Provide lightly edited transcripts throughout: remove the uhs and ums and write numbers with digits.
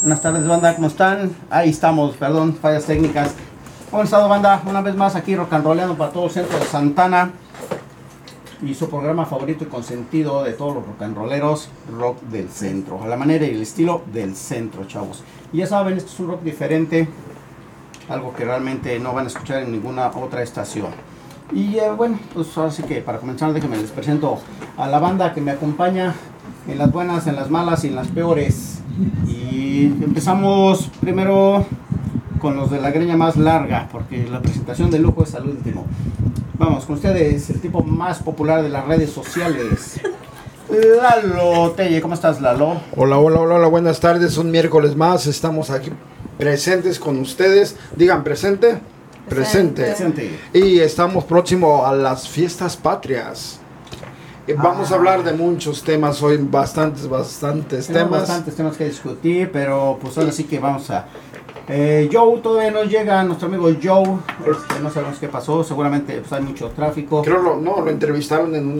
Buenas tardes, banda, ¿cómo están? Ahí estamos, perdón, fallas técnicas. ¿Cómo han estado, banda? Una vez más aquí rock and rollando para todo el centro de Santana. Y su programa favorito y consentido de todos los rock and rolleros, rock del centro. A la manera y el estilo del centro, chavos. Y ya saben, esto es un rock diferente. Algo que realmente no van a escuchar en ninguna otra estación. Y bueno, pues ahora sí que para comenzar déjenme les presento a la banda que me acompaña en las buenas, en las malas y en las peores. Y empezamos primero con los de la greña más larga, porque la presentación de lujo es al último. Vamos con ustedes, el tipo más popular de las redes sociales, Lalo Telle. ¿Cómo estás, Lalo? Hola, buenas tardes, un miércoles más, estamos aquí presentes con ustedes. Digan presente. Presente. Y estamos próximo a las fiestas patrias. Vamos a hablar de muchos temas hoy, bastantes temas. Bastantes temas que discutir, pero pues ahora sí que vamos a... Joe todavía no llega, nuestro amigo Joe, no sabemos qué pasó, seguramente pues, hay mucho tráfico. Creo lo entrevistaron en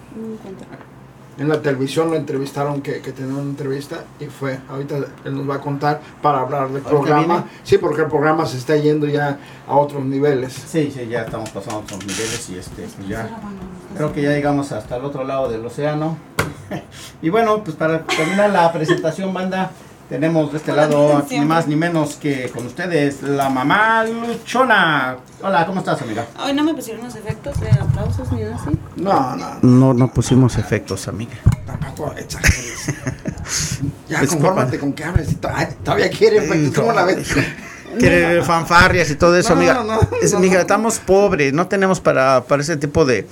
la televisión, lo entrevistaron que tenía una entrevista y fue, ahorita él nos va a contar para hablar del programa. Sí, porque el programa se está yendo ya a otros niveles. Sí, ya estamos pasando a otros niveles y pues ya creo que ya llegamos hasta el otro lado del océano. Y bueno, pues para terminar la presentación, banda, tenemos de este lado ni más ni menos que con ustedes la mamá luchona. Hola, ¿cómo estás, amiga? Hoy no me pusieron los efectos de aplausos ni nada así. No pusimos efectos, amiga. Tampoco exageres. Ya confórmate con que hables. Todavía quiere efectos. ¿Cómo la ves? Quiere fanfarrias y todo eso, amiga. Mija, estamos pobres, no tenemos para ese tipo de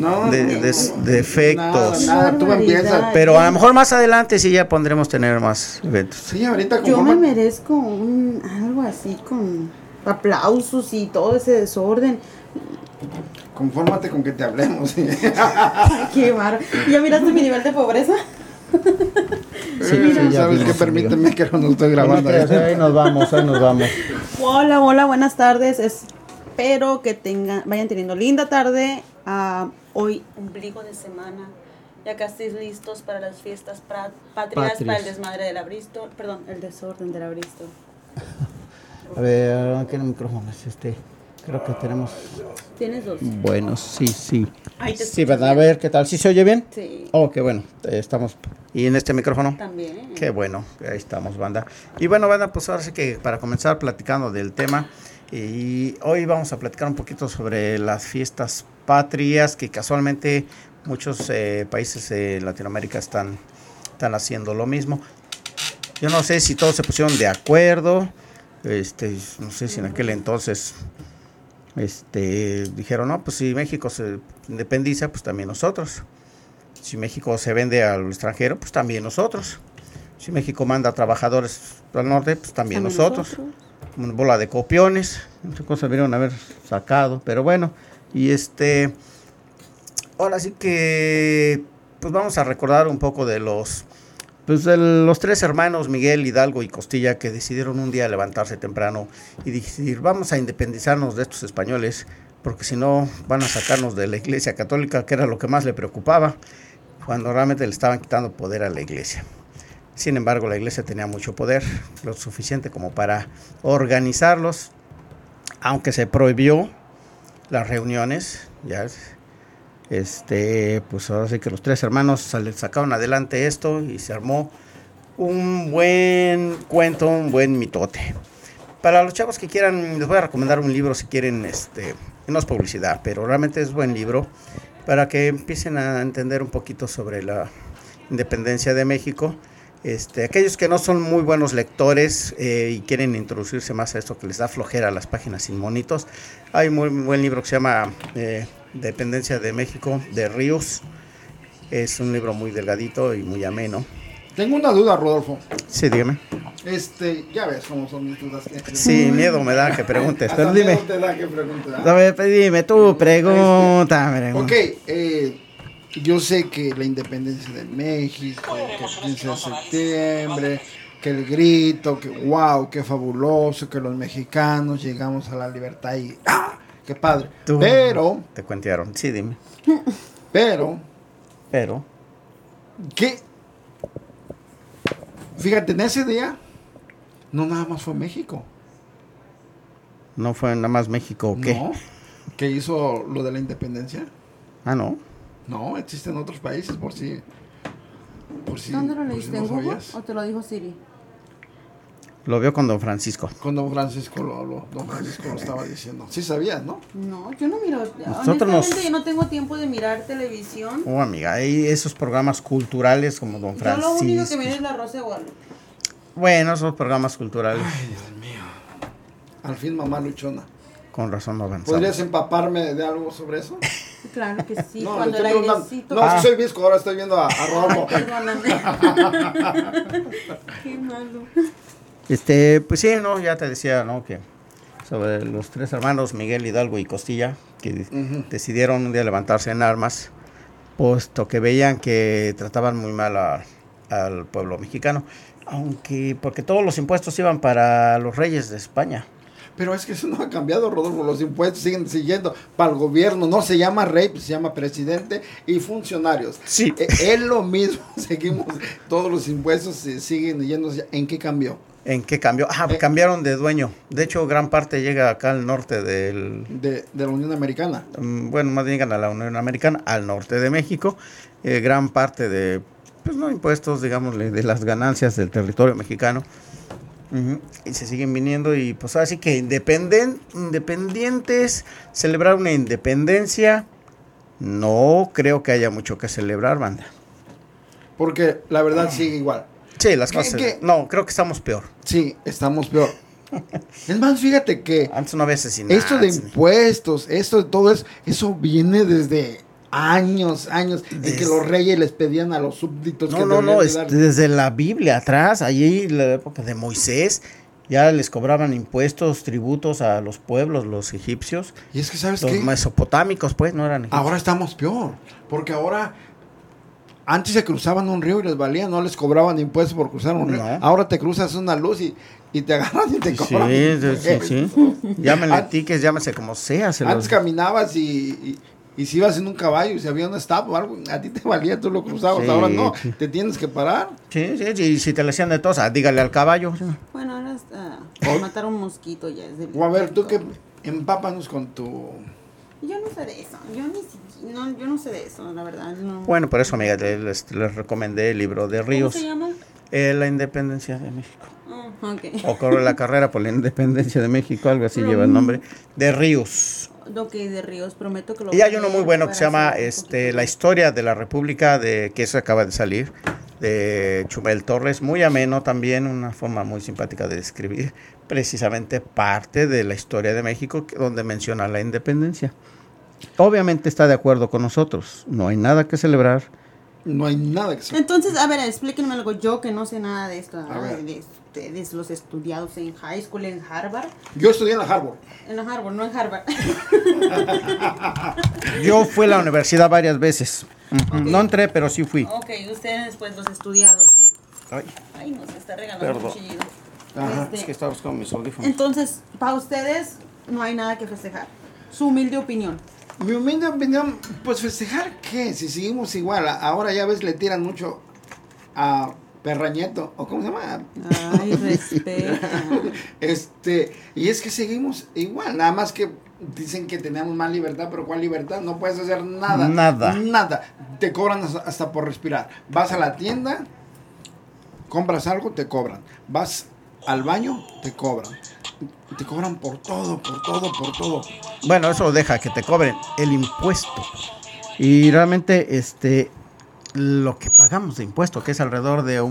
efectos. Nada, tú empiezas. Pero a lo mejor más adelante sí ya pondremos tener más eventos. Sí, ahorita yo me merezco algo así con aplausos y todo ese desorden. Confórmate con que te hablemos. Ay, qué barro. ¿Ya miraste mi nivel de pobreza? Sí, sabes que permíteme que no estoy grabando. Ahí nos vamos. Hola, buenas tardes. Espero que vayan teniendo linda tarde. Hoy, ombligo de semana. Ya casi listos para las fiestas patrias, para el desmadre de la Bristol. Perdón, el desorden de la Bristol. A ver, ¿qué micrófono es este? Creo que tenemos... ¿Tienes dos? Bueno, sí. Sí, ¿verdad? A ver, ¿qué tal? ¿Sí se oye bien? Sí. Oh, qué bueno. Estamos... ¿Y en este micrófono? También. Qué bueno. Ahí estamos, banda. Y bueno, banda, pues ahora sí que para comenzar platicando del tema. Y hoy vamos a platicar un poquito sobre las fiestas patrias, que casualmente muchos países de Latinoamérica están haciendo lo mismo. Yo no sé si todos se pusieron de acuerdo. No sé si en aquel entonces dijeron, no, pues si México se independiza, pues también nosotros. Si México se vende al extranjero, pues también nosotros. Si México manda trabajadores al norte, pues también nosotros. Una bola de copiones, muchas cosas vieron haber sacado, pero bueno, y ahora sí que pues vamos a recordar un poco de los tres hermanos Miguel, Hidalgo y Costilla, que decidieron un día levantarse temprano y decir, vamos a independizarnos de estos españoles, porque si no van a sacarnos de la Iglesia Católica, que era lo que más le preocupaba, cuando realmente le estaban quitando poder a la Iglesia. Sin embargo, la Iglesia tenía mucho poder, lo suficiente como para organizarlos, aunque se prohibió las reuniones, ya pues ahora sí que los tres hermanos sacaron adelante esto y se armó un buen cuento, un buen mitote. Para los chavos que quieran, les voy a recomendar un libro si quieren, no es publicidad, pero realmente es buen libro para que empiecen a entender un poquito sobre la independencia de México. Aquellos que no son muy buenos lectores y quieren introducirse más a esto que les da flojera a las páginas sin monitos, hay un muy buen libro que se llama Dependencia de México, de Ríos. Es un libro muy delgadito y muy ameno. Tengo una duda, Rodolfo. Sí, dígame. Ya ves cómo son mis dudas. Sí, miedo me da que preguntes, pero dime. Te da que preguntes. A ver, dime tú, pregúntame. Ok, yo sé que la independencia de México, que el 15 de septiembre, que el grito, que wow, qué fabuloso, que los mexicanos llegamos a la libertad y ¡ah! ¡Qué padre! Pero... Te cuentearon, sí, dime. Pero... ¿Qué? Fíjate, en ese día No, nada más fue México. ¿No fue nada más México o qué? No, que hizo lo de la independencia. Ah, ¿no? No, existen otros países por si ¿Dónde lo por si leíste? no ¿En Google sabías. o te lo dijo Siri? Lo vio con don Francisco. Con don Francisco don Francisco lo estaba diciendo. Sí sabías, ¿no? No, yo no miro. Nosotros Honestamente, yo no tengo tiempo de mirar televisión. Oh, amiga, hay esos programas culturales como don Yo Francisco. lo único que miro es La Rosa de Guadalupe. Bueno, esos programas culturales. Ay, Dios mío. Al fin, mamá luchona. Con razón no avanzamos. ¿Podrías empaparme de algo sobre eso? Claro que sí, No, cuando le el estoy preguntando. airecito... No, es que soy visco, ahora estoy viendo a Romo. Perdóname. Qué malo. Pues sí, no, ya te decía, ¿no? Que sobre los 3 hermanos, Miguel, Hidalgo y Costilla, que decidieron un día levantarse en armas, puesto que veían que trataban muy mal al pueblo mexicano, porque todos los impuestos iban para los reyes de España. Pero es que eso no ha cambiado, Rodolfo. Los impuestos siguen siguiendo para el gobierno. No se llama rey, pues se llama presidente y funcionarios. Sí. Es lo mismo. Seguimos. Todos los impuestos siguen yendo. ¿En qué cambió? ¿En qué cambió? Cambiaron de dueño. De hecho, gran parte llega acá al norte de la Unión Americana. Bueno, más bien llegan a la Unión Americana, al norte de México. Gran parte de, pues no impuestos, digámosle, de las ganancias del territorio mexicano. Y se siguen viniendo y pues así que independientes, celebrar una independencia, no creo que haya mucho que celebrar, banda. Porque la verdad sigue igual. Sí, las cosas. No, creo que estamos peor. Sí, estamos peor. Es más, fíjate que antes no había asesinatos. Esto de impuestos, esto de todo eso viene desde años, en que los reyes les pedían a los súbditos que No, desde la Biblia atrás, allí en la época de Moisés, ya les cobraban impuestos, tributos a los pueblos, los egipcios. Y es que, ¿sabes qué? Los mesopotámicos, pues, no eran egipcios. Ahora estamos peor, porque ahora, antes se cruzaban un río y les valía, no les cobraban impuestos por cruzar un río. Ahora te cruzas una luz y te agarran y te cobran. Sí. Llámenle tickets, llámese como sea. Antes caminabas y si ibas en un caballo y si había un stop o algo, a ti te valía, tú lo cruzabas. Ahora no, te tienes que parar. Sí, y si te le hacían de tos, dígale al caballo. Bueno, ahora matar un mosquito ya es del... O a ver, tú que empápanos con tu... Yo no sé de eso, yo no sé de eso, la verdad. No. Bueno, por eso, amiga, les recomendé el libro de Ríos. ¿Cómo se llama? La Independencia de México. Okay. O corre la carrera por la Independencia de México, algo así lleva el nombre, de Ríos. Ok, de Ríos, prometo que lo y hay uno muy bueno que se llama La Historia de la República, que eso acaba de salir, de Chumel Torres, muy ameno también, una forma muy simpática de describir precisamente parte de la historia de México, donde menciona la independencia. Obviamente está de acuerdo con nosotros, no hay nada que celebrar. No hay nada que celebrar. Entonces, a ver, explíquenme algo, yo que no sé nada de esto, de ustedes, los estudiados en high school, en Harvard. Yo estudié en la Harvard. En la Harvard, no en Harvard. Yo fui a la universidad varias veces. Okay. No entré, pero sí fui. Ok, ustedes pues los estudiados. Ay, no, se está regalando un chillido. Es que estaba buscando mis audífonos. Entonces, para ustedes no hay nada que festejar. Su humilde opinión. Mi humilde opinión, pues festejar qué, si seguimos igual. Ahora ya ves, le tiran mucho a Perrañeto, o ¿cómo se llama? Ay, respeta. Y es que seguimos igual, nada más que dicen que tenemos más libertad, pero ¿cuál libertad? No puedes hacer nada. Nada. Te cobran hasta por respirar. Vas a la tienda, compras algo, te cobran. Vas al baño, te cobran. Te cobran por todo. Bueno, eso deja que te cobren el impuesto. Y realmente, lo que pagamos de impuesto, que es alrededor de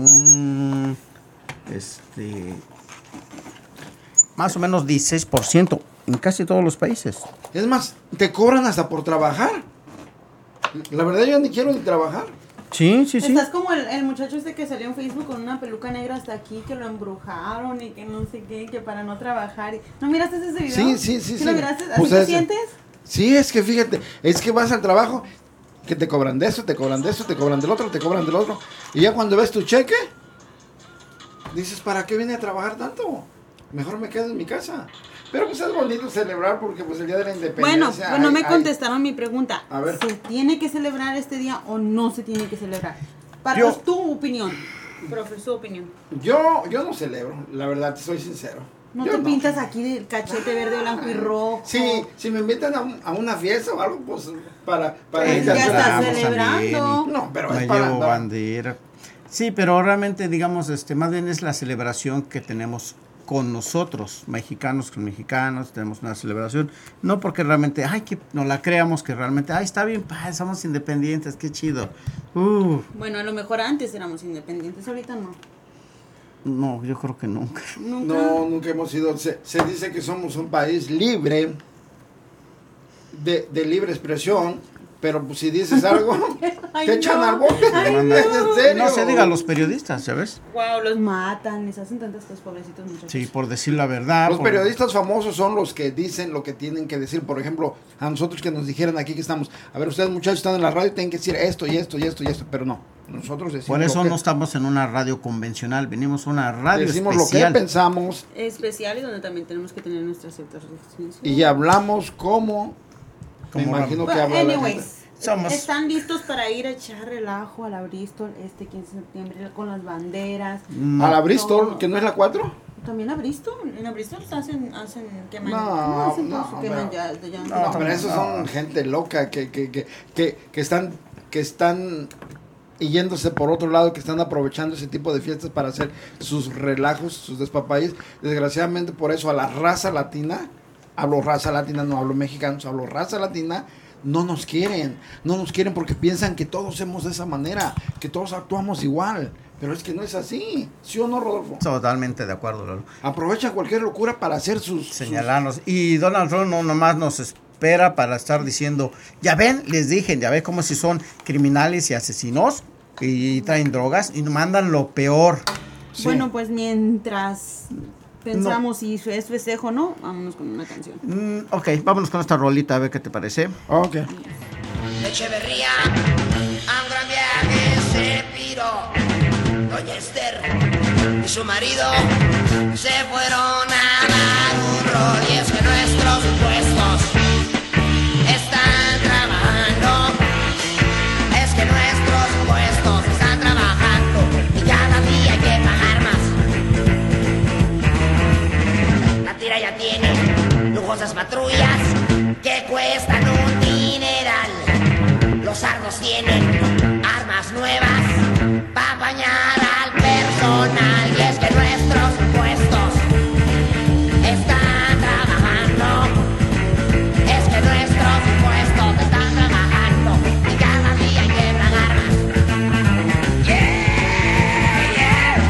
más o menos 16% en casi todos los países. Es más, te cobran hasta por trabajar. La verdad, yo ni quiero ni trabajar. Sí. Estás como el muchacho que salió en Facebook con una peluca negra hasta aquí, que lo embrujaron y que no sé qué, que para no trabajar. ¿No miraste ese video? Sí. ¿Lo miraste? ¿Así te sientes? Sí, es que fíjate, es que vas al trabajo, que te cobran de eso, te cobran de eso, te cobran del otro, te cobran del otro. Y ya cuando ves tu cheque, dices, ¿para qué vine a trabajar tanto? Mejor me quedo en mi casa. Pero pues es bonito celebrar porque pues el Día de la Independencia... Bueno, no me contestaron mi pregunta. A ver. ¿Se tiene que celebrar este día o no se tiene que celebrar? Para tu opinión. Profe, su opinión. Yo no celebro, la verdad, te soy sincero. ¿No Yo te pintas aquí de cachete verde, blanco y rojo? Sí, si me invitan a una fiesta o algo, pues para Pues ya estás celebrando. No, pero Me es para llevo bandera. Sí, pero realmente, digamos, más bien es la celebración que tenemos con nosotros, mexicanos con mexicanos, tenemos una celebración, no porque realmente, que no la creamos, que realmente, está bien, somos independientes, qué chido. Bueno, a lo mejor antes éramos independientes, ahorita no. No, yo creo que nunca. No, nunca hemos sido. Se dice que somos un país libre, de libre expresión, pero pues, si dices algo, te echan al bote. ¿En serio? No se diga a los periodistas, ¿sabes? Wow, los matan, les hacen tantas cosas, pobrecitos muchachos. Sí, por decir la verdad. Los periodistas famosos son los que dicen lo que tienen que decir. Por ejemplo, a nosotros que nos dijeran aquí que estamos, a ver, ustedes muchachos están en la radio, tienen que decir esto y esto y esto y esto, pero no. Nosotros decimos por eso no estamos en una radio convencional, venimos a una radio decimos especial. Lo que pensamos. Especial y donde también tenemos que tener nuestras ciertas restricciones. Y hablamos como me imagino que habla la gente. ¿Están listos para ir a echar relajo a la Bristol este 15 de septiembre con las banderas? ¿A la Bristol, que no es la 4? ¿También la Bristol? ¿En la Bristol queman? No, pero esos son gente loca que están yéndose por otro lado, que están aprovechando ese tipo de fiestas para hacer sus relajos, sus despapalles. Desgraciadamente por eso a la raza latina, hablo raza latina, no hablo mexicanos, hablo raza latina, no nos quieren porque piensan que todos somos de esa manera, que todos actuamos igual, pero es que no es así, ¿sí o no, Rodolfo? Totalmente de acuerdo, Lolo. Aprovechan cualquier locura para hacer señalarnos, y Donald Trump no nomás nos espera para estar diciendo, ya ven, les dije, ya ven como si son criminales y asesinos y traen drogas y nos mandan lo peor. Sí. Bueno, pues mientras pensamos si es festejo, ¿no? Vámonos con una canción. Ok, vámonos con esta rolita, a ver qué te parece. Ok. Echeverría, a un gran viaje se piró. Doña Esther y su marido se fueron a dar un rol. Y es que nuestros impuestos están trabajando. Es que nuestros impuestos están trabajando. Y cada día hay que pagar más. La tira ya tiene lujosas patrullas que cuestan un dineral. Los sardos tienen armas nuevas para bañar al personal. Y es que nuestros impuestos están trabajando. Es que nuestros impuestos están trabajando. Y cada día hay que pagar más. Yeah, yeah.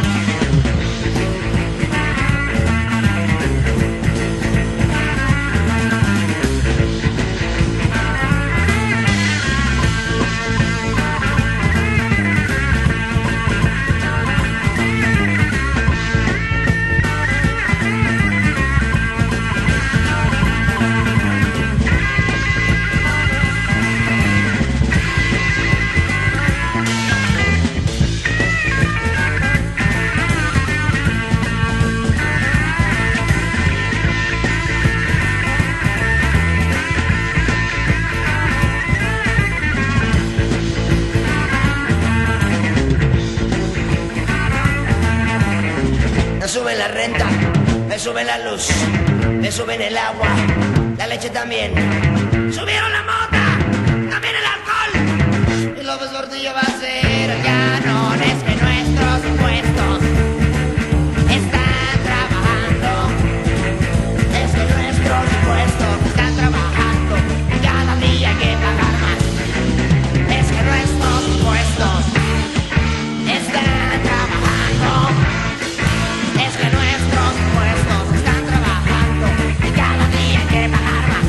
Me suben la renta, me suben la luz, me suben el agua, la leche también. Subieron la mota, también el alcohol. Y López Portillo va a ser el canon. Es que nuestros impuestos están trabajando. Es que nuestros impuestos están trabajando. Y cada día hay que pagar más. Es que nuestros impuestos están trabajando. Es que nuestros impuestos están trabajando y cada día hay que pagar más.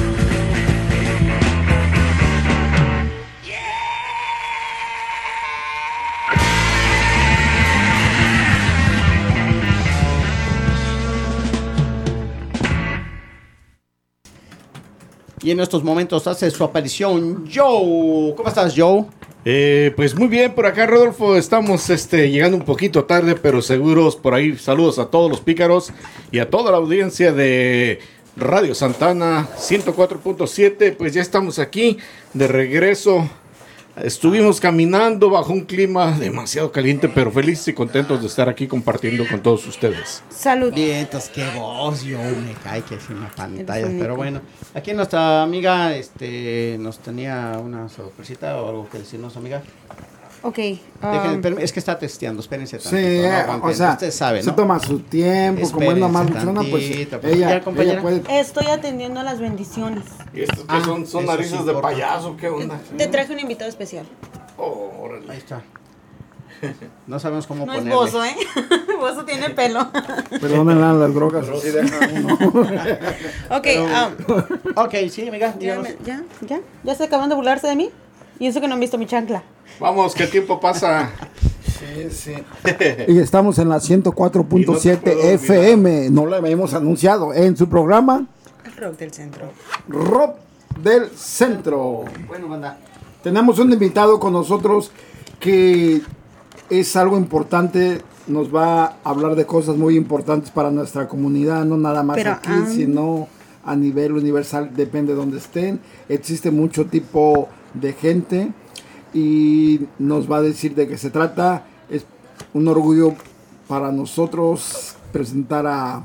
Y en estos momentos hace su aparición Joe. ¿Cómo estás, Joe? Pues muy bien, por acá, Rodolfo, estamos llegando un poquito tarde, pero seguros por ahí. Saludos a todos los pícaros y a toda la audiencia de Radio Santana 104.7. Pues ya estamos aquí de regreso Estuvimos caminando bajo un clima demasiado caliente, pero felices y contentos de estar aquí compartiendo con todos ustedes. Salud. Bien, entonces qué voz, yo me cae que es una pantalla, pero bueno, aquí nuestra amiga nos tenía una sorpresita o algo que decirnos, amiga. Ok. Es que está testeando, espérense tantito. Sí, no o sea, usted sabe, se ¿no? toma su tiempo, como es la más luchona, pues tantito, ella compañera. puede. Estoy atendiendo a las bendiciones. ¿Y estos que son eso narices sí de importa. payaso? ¿Qué onda? Te traje un invitado especial. Oh, órale. Ahí está. No sabemos cómo No es ponerle. Bozo, ¿eh? Bozo tiene pelo. Perdónenla las drogas, así deja uno. Ok, Ok, sí, amiga, díganos. ¿Ya se acaban de burlarse de mí? Y eso que no han visto mi chancla. Vamos, que el tiempo pasa. Sí, sí. Y estamos en la 104.7 Y no te puedo FM. No lo habíamos anunciado en su programa El rock del centro. Rock del Centro. Bueno, banda. Tenemos un invitado con nosotros que es algo importante. Nos va a hablar de cosas muy importantes para nuestra comunidad, no nada más Pero, aquí, sino a nivel universal, depende de donde estén. Existe mucho tipo de gente y nos va a decir de qué se trata. Es un orgullo para nosotros presentar a...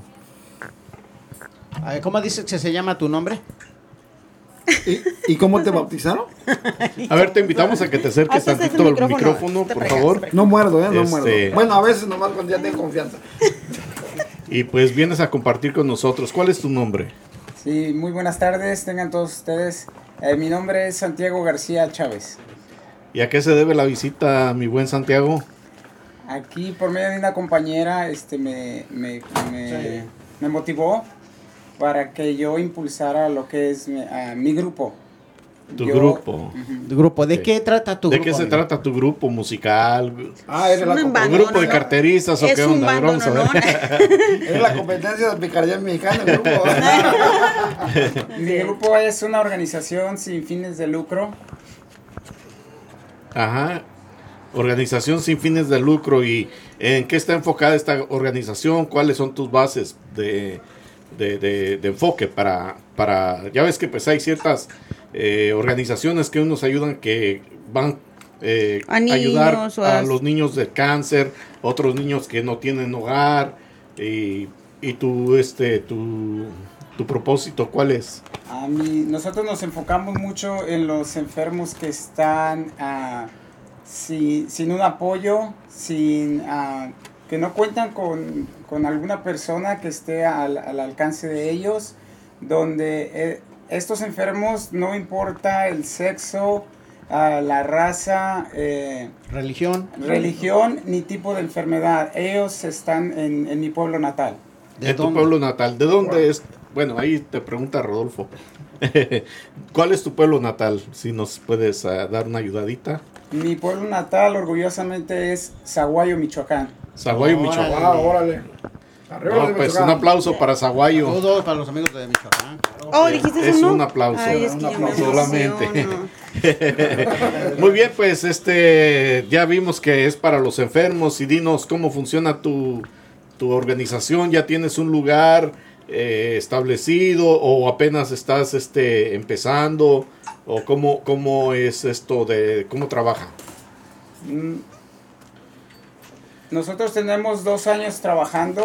¿Cómo dices que se llama tu nombre? ¿Y cómo te bautizaron? A ver, te invitamos a que te acerques Haces ese tantito al micrófono, micrófono, te por fregas, favor. te No muerdo, no muerdo. Este- Bueno, a veces nomás cuando ya tengo confianza. Y pues vienes a compartir con nosotros. ¿Cuál es tu nombre? Sí, muy buenas tardes, tengan todos ustedes. Mi nombre es Santiago García Chávez. ¿Y a qué se debe la visita, mi buen Santiago? Aquí por medio de una compañera me motivó para que yo impulsara lo que es mi grupo. Tu grupo. Tu grupo. ¿De Ok. qué trata tu ¿De grupo? qué se amigo? trata tu grupo musical? Eres la, Un bando, ¿Un grupo de no. carteristas o Es qué un onda? A ver, bando, vamos a ver. eres la competencia de picardía mexicana, el grupo. Mi grupo es una organización sin fines de lucro. Ajá. Organización sin fines de lucro. ¿Y en qué está enfocada esta organización? ¿Cuáles son tus bases de enfoque para... Ya ves que pues hay ciertas organizaciones que nos ayudan, que van A niños ayudar o a a- los niños de cáncer, otros niños que no tienen hogar. Y tu propósito, ¿cuál es? Nosotros nos enfocamos mucho en los enfermos que están sin un apoyo, que no cuentan con alguna persona que esté al alcance de ellos, donde estos enfermos, no importa el sexo, la raza, Religión. religión ni tipo de enfermedad, ellos están en mi pueblo natal. En tu pueblo natal. ¿De dónde es? Bueno, ahí te pregunta Rodolfo. ¿Cuál es tu pueblo natal? Si nos puedes dar una ayudadita. Mi pueblo natal orgullosamente es Zaguayo, Michoacán. Zaguayo, Michoacán. Órale. Arriba No, de pues Michoacán. un aplauso para Zaguayo. Saludos para los amigos de Michoacán. Oh, dijiste Es eso, ¿no? un aplauso. Ay, es que Un yo me aplauso solamente. emociono. Muy bien, pues ya vimos que es para los enfermos. Y dinos cómo funciona tu organización. ¿Ya tienes un lugar establecido o apenas estás empezando? ¿O cómo es esto de cómo trabaja? Nosotros tenemos 2 años trabajando.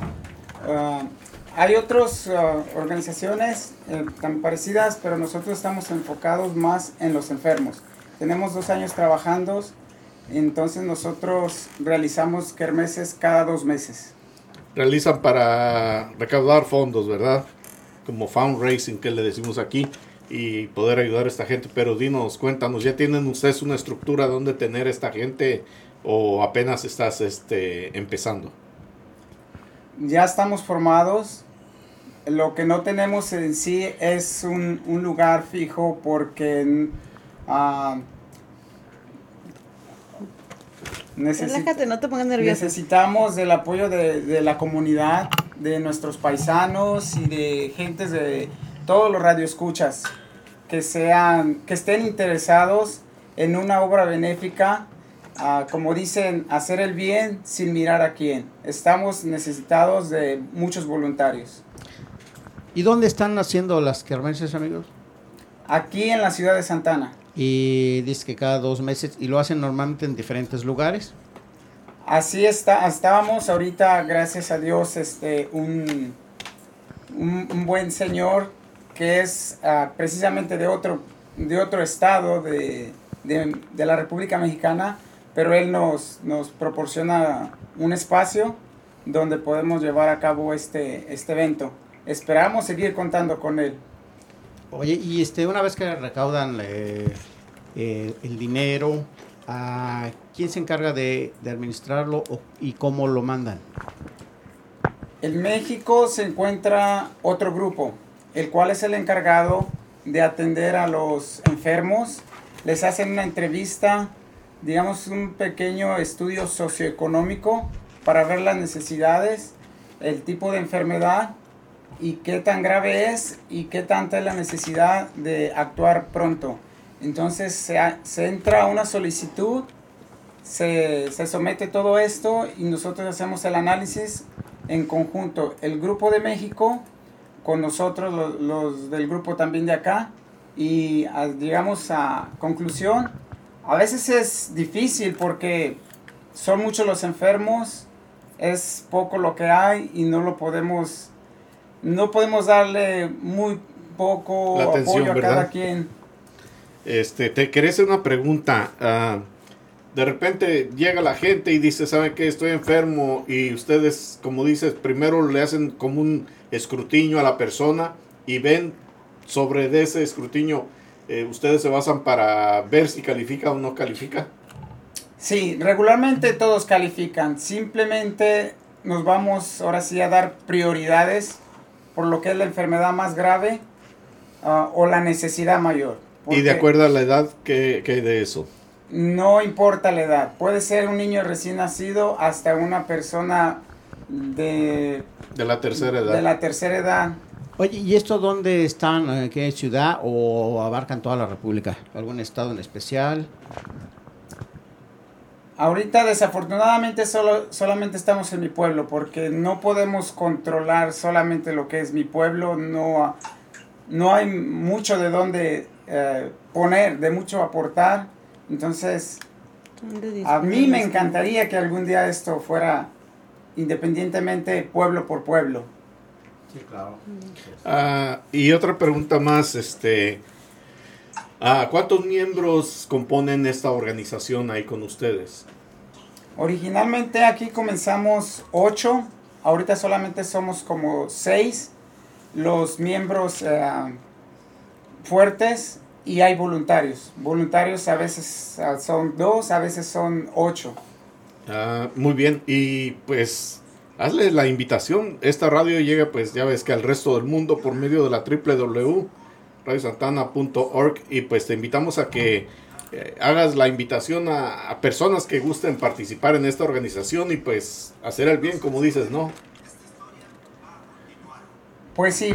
Hay otras organizaciones tan parecidas, pero nosotros estamos enfocados más en los enfermos. Tenemos 2 años trabajando, entonces nosotros realizamos kermeses cada 2 meses. Realizan para recaudar fondos, ¿verdad? Como fundraising que le decimos aquí, y poder ayudar a esta gente. Pero cuéntanos, ¿ya tienen ustedes una estructura donde tener esta gente o apenas estás empezando? Ya estamos formados. Lo que no tenemos en sí es un lugar fijo porque Relájate, no te pongas nervioso. necesitamos del apoyo de la comunidad, de nuestros paisanos y de gentes de todos los radioescuchas que estén interesados en una obra benéfica. Como dicen, hacer el bien sin mirar a quién. Estamos necesitados de muchos voluntarios. ¿Y dónde están haciendo las kermeses, amigos? Aquí en la ciudad de Santana. Y dice que cada 2 meses, y lo hacen normalmente en diferentes lugares. Así estábamos ahorita, gracias a Dios, un buen señor que es precisamente de otro estado de la República Mexicana, pero él nos proporciona un espacio donde podemos llevar a cabo este evento. Esperamos seguir contando con él. Oye, y una vez que recaudan el dinero, ¿quién se encarga de administrarlo y cómo lo mandan? En México se encuentra otro grupo, el cual es el encargado de atender a los enfermos. Les hacen una entrevista, digamos un pequeño estudio socioeconómico para ver las necesidades, el tipo de enfermedad y qué tan grave es y qué tanta es la necesidad de actuar pronto. Entonces se entra a una solicitud, se somete todo esto y nosotros hacemos el análisis en conjunto, el grupo de México con nosotros, los del grupo también de acá, y llegamos a conclusión. A veces es difícil porque son muchos los enfermos, es poco lo que hay y no podemos darle muy poco apoyo a cada quien. Te quería hacer una pregunta. De repente llega la gente y dice, ¿saben qué? Estoy enfermo, y ustedes, como dices, primero le hacen como un escrutinio a la persona y ven sobre de ese escrutinio, ustedes se basan para ver si califica o no califica. Sí, regularmente todos califican, simplemente nos vamos ahora sí a dar prioridades por lo que es la enfermedad más grave o la necesidad mayor. Y de acuerdo a la edad, ¿qué hay de eso? No importa la edad, puede ser un niño recién nacido hasta una persona de la tercera edad. De la tercera edad. Oye, ¿y esto dónde están? ¿En qué ciudad o abarcan toda la República? ¿Algún estado en especial? Ahorita desafortunadamente solamente estamos en mi pueblo porque no podemos controlar solamente lo que es mi pueblo, no hay mucho de dónde poner, de mucho aportar. Entonces, a mí me encantaría que algún día esto fuera independientemente pueblo por pueblo. Sí, claro. Y otra pregunta más, ¿cuántos miembros componen esta organización ahí con ustedes? Originalmente aquí comenzamos 8, ahorita solamente somos como 6 los miembros fuertes. Y hay voluntarios. Voluntarios a veces son 2, a veces son 8. Muy bien. Y pues, hazle la invitación. Esta radio llega, pues, ya ves que al resto del mundo por medio de la www.radiosantana.org. Y pues te invitamos a que hagas la invitación a personas que gusten participar en esta organización y pues hacer el bien, como dices, ¿no? Pues sí,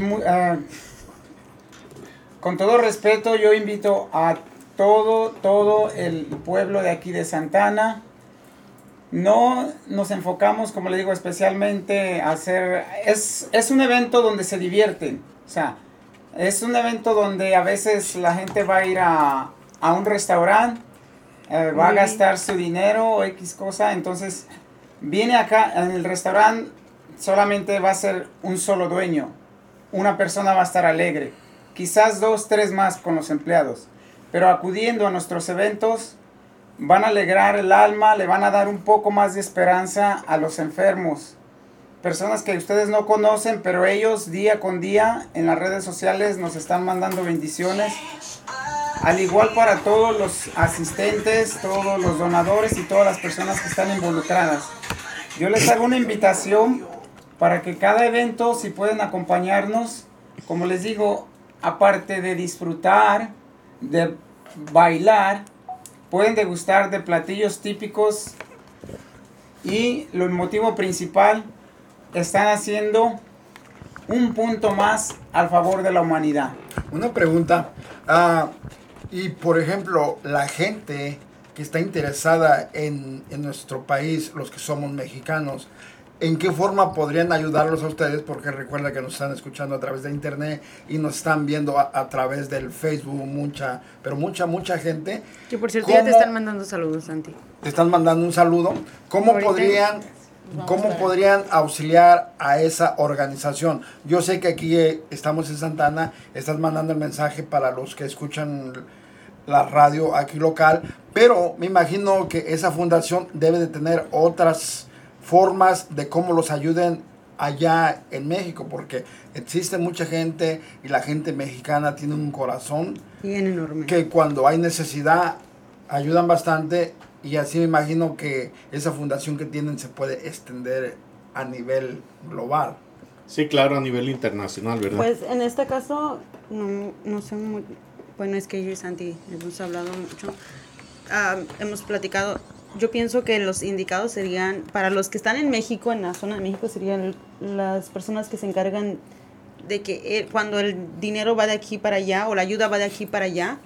con todo respeto, yo invito a todo el pueblo de aquí de Santana. No nos enfocamos, como le digo, especialmente a hacer... Es un evento donde se divierten. O sea, es un evento donde a veces la gente va a ir a un restaurante, va a gastar su dinero o X cosa. Entonces, viene acá, en el restaurante solamente va a ser un solo dueño. Una persona va a estar alegre. Quizás 2, 3 más con los empleados, pero acudiendo a nuestros eventos van a alegrar el alma, le van a dar un poco más de esperanza a los enfermos, personas que ustedes no conocen, pero ellos día con día en las redes sociales nos están mandando bendiciones, al igual para todos los asistentes, todos los donadores y todas las personas que están involucradas. Yo les hago una invitación para que cada evento, si pueden acompañarnos, como les digo, aparte de disfrutar, de bailar, pueden degustar de platillos típicos y el motivo principal, están haciendo un punto más al favor de la humanidad. Una pregunta, y por ejemplo, la gente que está interesada en nuestro país, los que somos mexicanos, ¿En qué forma podrían ayudarlos a ustedes? Porque recuerda que nos están escuchando a través de internet y nos están viendo a través del Facebook, mucha gente. Que por cierto ya te están mandando saludos, Santi. Te están mandando un saludo. ¿Cómo podrían auxiliar a esa organización? Yo sé que aquí estamos en Santa Ana, estás mandando el mensaje para los que escuchan la radio aquí local, pero me imagino que esa fundación debe de tener otras formas de cómo los ayuden allá en México, porque existe mucha gente y la gente mexicana tiene un corazón bien enorme, que cuando hay necesidad ayudan bastante, y así me imagino que esa fundación que tienen se puede extender a nivel global. Sí, claro, a nivel internacional, ¿verdad? Pues en este caso no sé muy, bueno, es que yo y Santi hemos hablado mucho, hemos platicado. Yo pienso que los indicados serían, para los que están en México, en la zona de México, serían las personas que se encargan de que cuando el dinero va de aquí para allá, o la ayuda va de aquí para allá,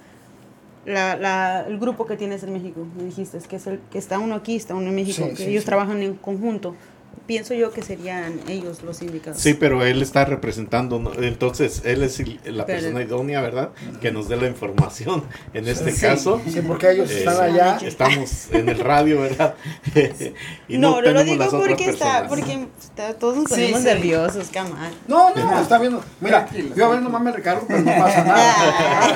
el grupo que tienes en México, me dijiste, es que es que está uno aquí, está uno en México, que ellos trabajan en conjunto. Pienso yo que serían ellos los indicados. Sí, pero él está representando, ¿no? Entonces él es la persona idónea, ¿verdad? Que nos dé la información en este caso. Sí, porque ellos están allá. Estamos en el radio, ¿verdad? Y no lo digo porque todos nos ponemos nerviosos, camal. No, está viendo. Mira, yo a ver nomás me recargo, pero no pasa nada.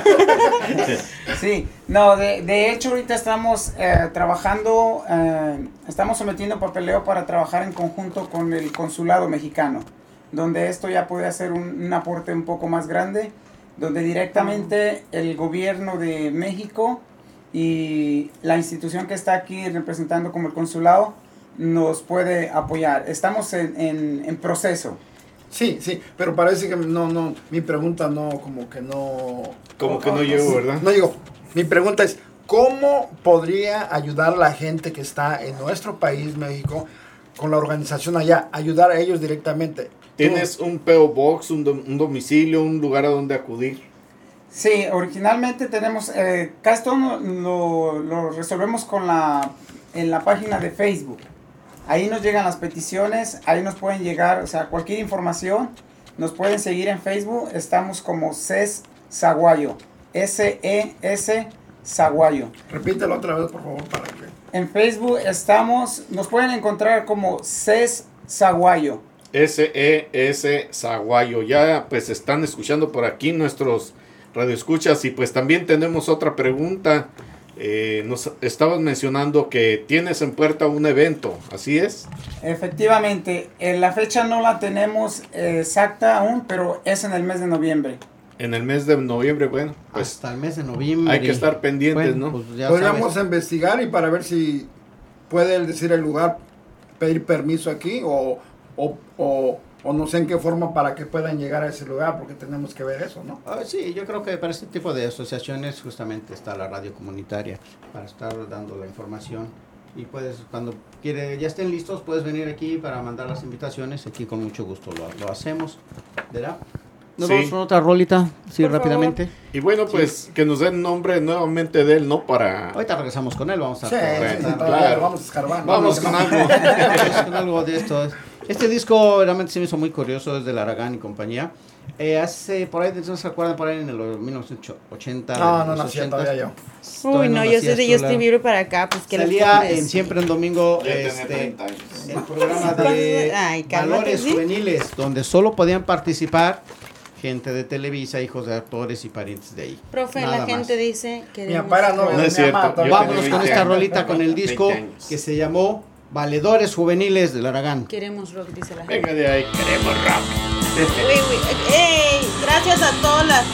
Sí, no, de hecho ahorita estamos trabajando, estamos sometiendo papeleo para trabajar en conjunto con el consulado mexicano, donde esto ya puede hacer un aporte un poco más grande, donde directamente el gobierno de México y la institución que está aquí representando como el consulado nos puede apoyar. Estamos en proceso. Sí, pero parece que no, mi pregunta como que no llegó, ¿verdad? No llegó. Mi pregunta es, ¿cómo podría ayudar la gente que está en nuestro país, México, con la organización allá, ayudar a ellos directamente? ¿Tienes un P.O. Box, un domicilio, un lugar a donde acudir? Sí, originalmente tenemos, casi todo lo resolvemos en la página de Facebook. Ahí nos llegan las peticiones, ahí nos pueden llegar, o sea, cualquier información, nos pueden seguir en Facebook, estamos como CES Zaguayo, S-E-S Zaguayo. Repítelo otra vez, por favor, para que... En Facebook nos pueden encontrar como CES Zaguayo. S-E-S Zaguayo. Ya pues están escuchando por aquí nuestros radioescuchas, y pues también tenemos otra pregunta. Nos estabas mencionando que tienes en puerta un evento, ¿así es? Efectivamente, la fecha no la tenemos exacta aún, pero es en el mes de noviembre. En el mes de noviembre, bueno, pues hasta el mes de noviembre. hay que estar pendientes, bueno, ¿no? Pues ya podríamos investigar y para ver si puede él decir el lugar, pedir permiso aquí o no sé en qué forma para que puedan llegar a ese lugar, porque tenemos que ver eso, ¿no? Sí, yo creo que para este tipo de asociaciones justamente está la radio comunitaria para estar dando la información, y puedes, cuando ya estén listos, puedes venir aquí para mandar las invitaciones. Aquí con mucho gusto lo hacemos, ¿verdad? Nos vamos con otra rolita, por rápidamente. Favor. Y bueno, pues que nos den nombre nuevamente de él, ¿no? Para... Ahorita regresamos con él, vamos a claro. Vamos a escarbar. Vamos con algo. con algo de esto. Este disco realmente se me hizo muy curioso, es de Aragán y compañía. Hace, por ahí, ¿no se acuerdan? Por ahí en el 1980. No nacía todavía yo. Uy, no, yo soy de Justin Bieber para acá, pues que salía en Siempre en Domingo, el programa de Valores Juveniles, donde solo podían participar gente de Televisa, hijos de actores y parientes de ahí. Profe, nada la gente más. dice que... Mi papá era No es cierto. Vámonos con esta rolita, con el disco que se llamó Valedores Juveniles del Aragán. Queremos rock, dice la gente. Venga de ahí, queremos rock. ¡Ey! Gracias a todas las...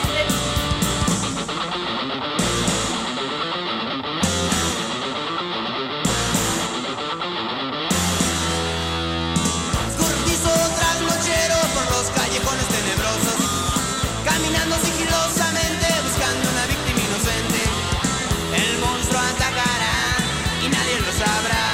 Curtizo trasnochero por los callejones tenebrosos, caminando sigilosamente buscando una víctima inocente. El monstruo atacará y nadie lo sabrá.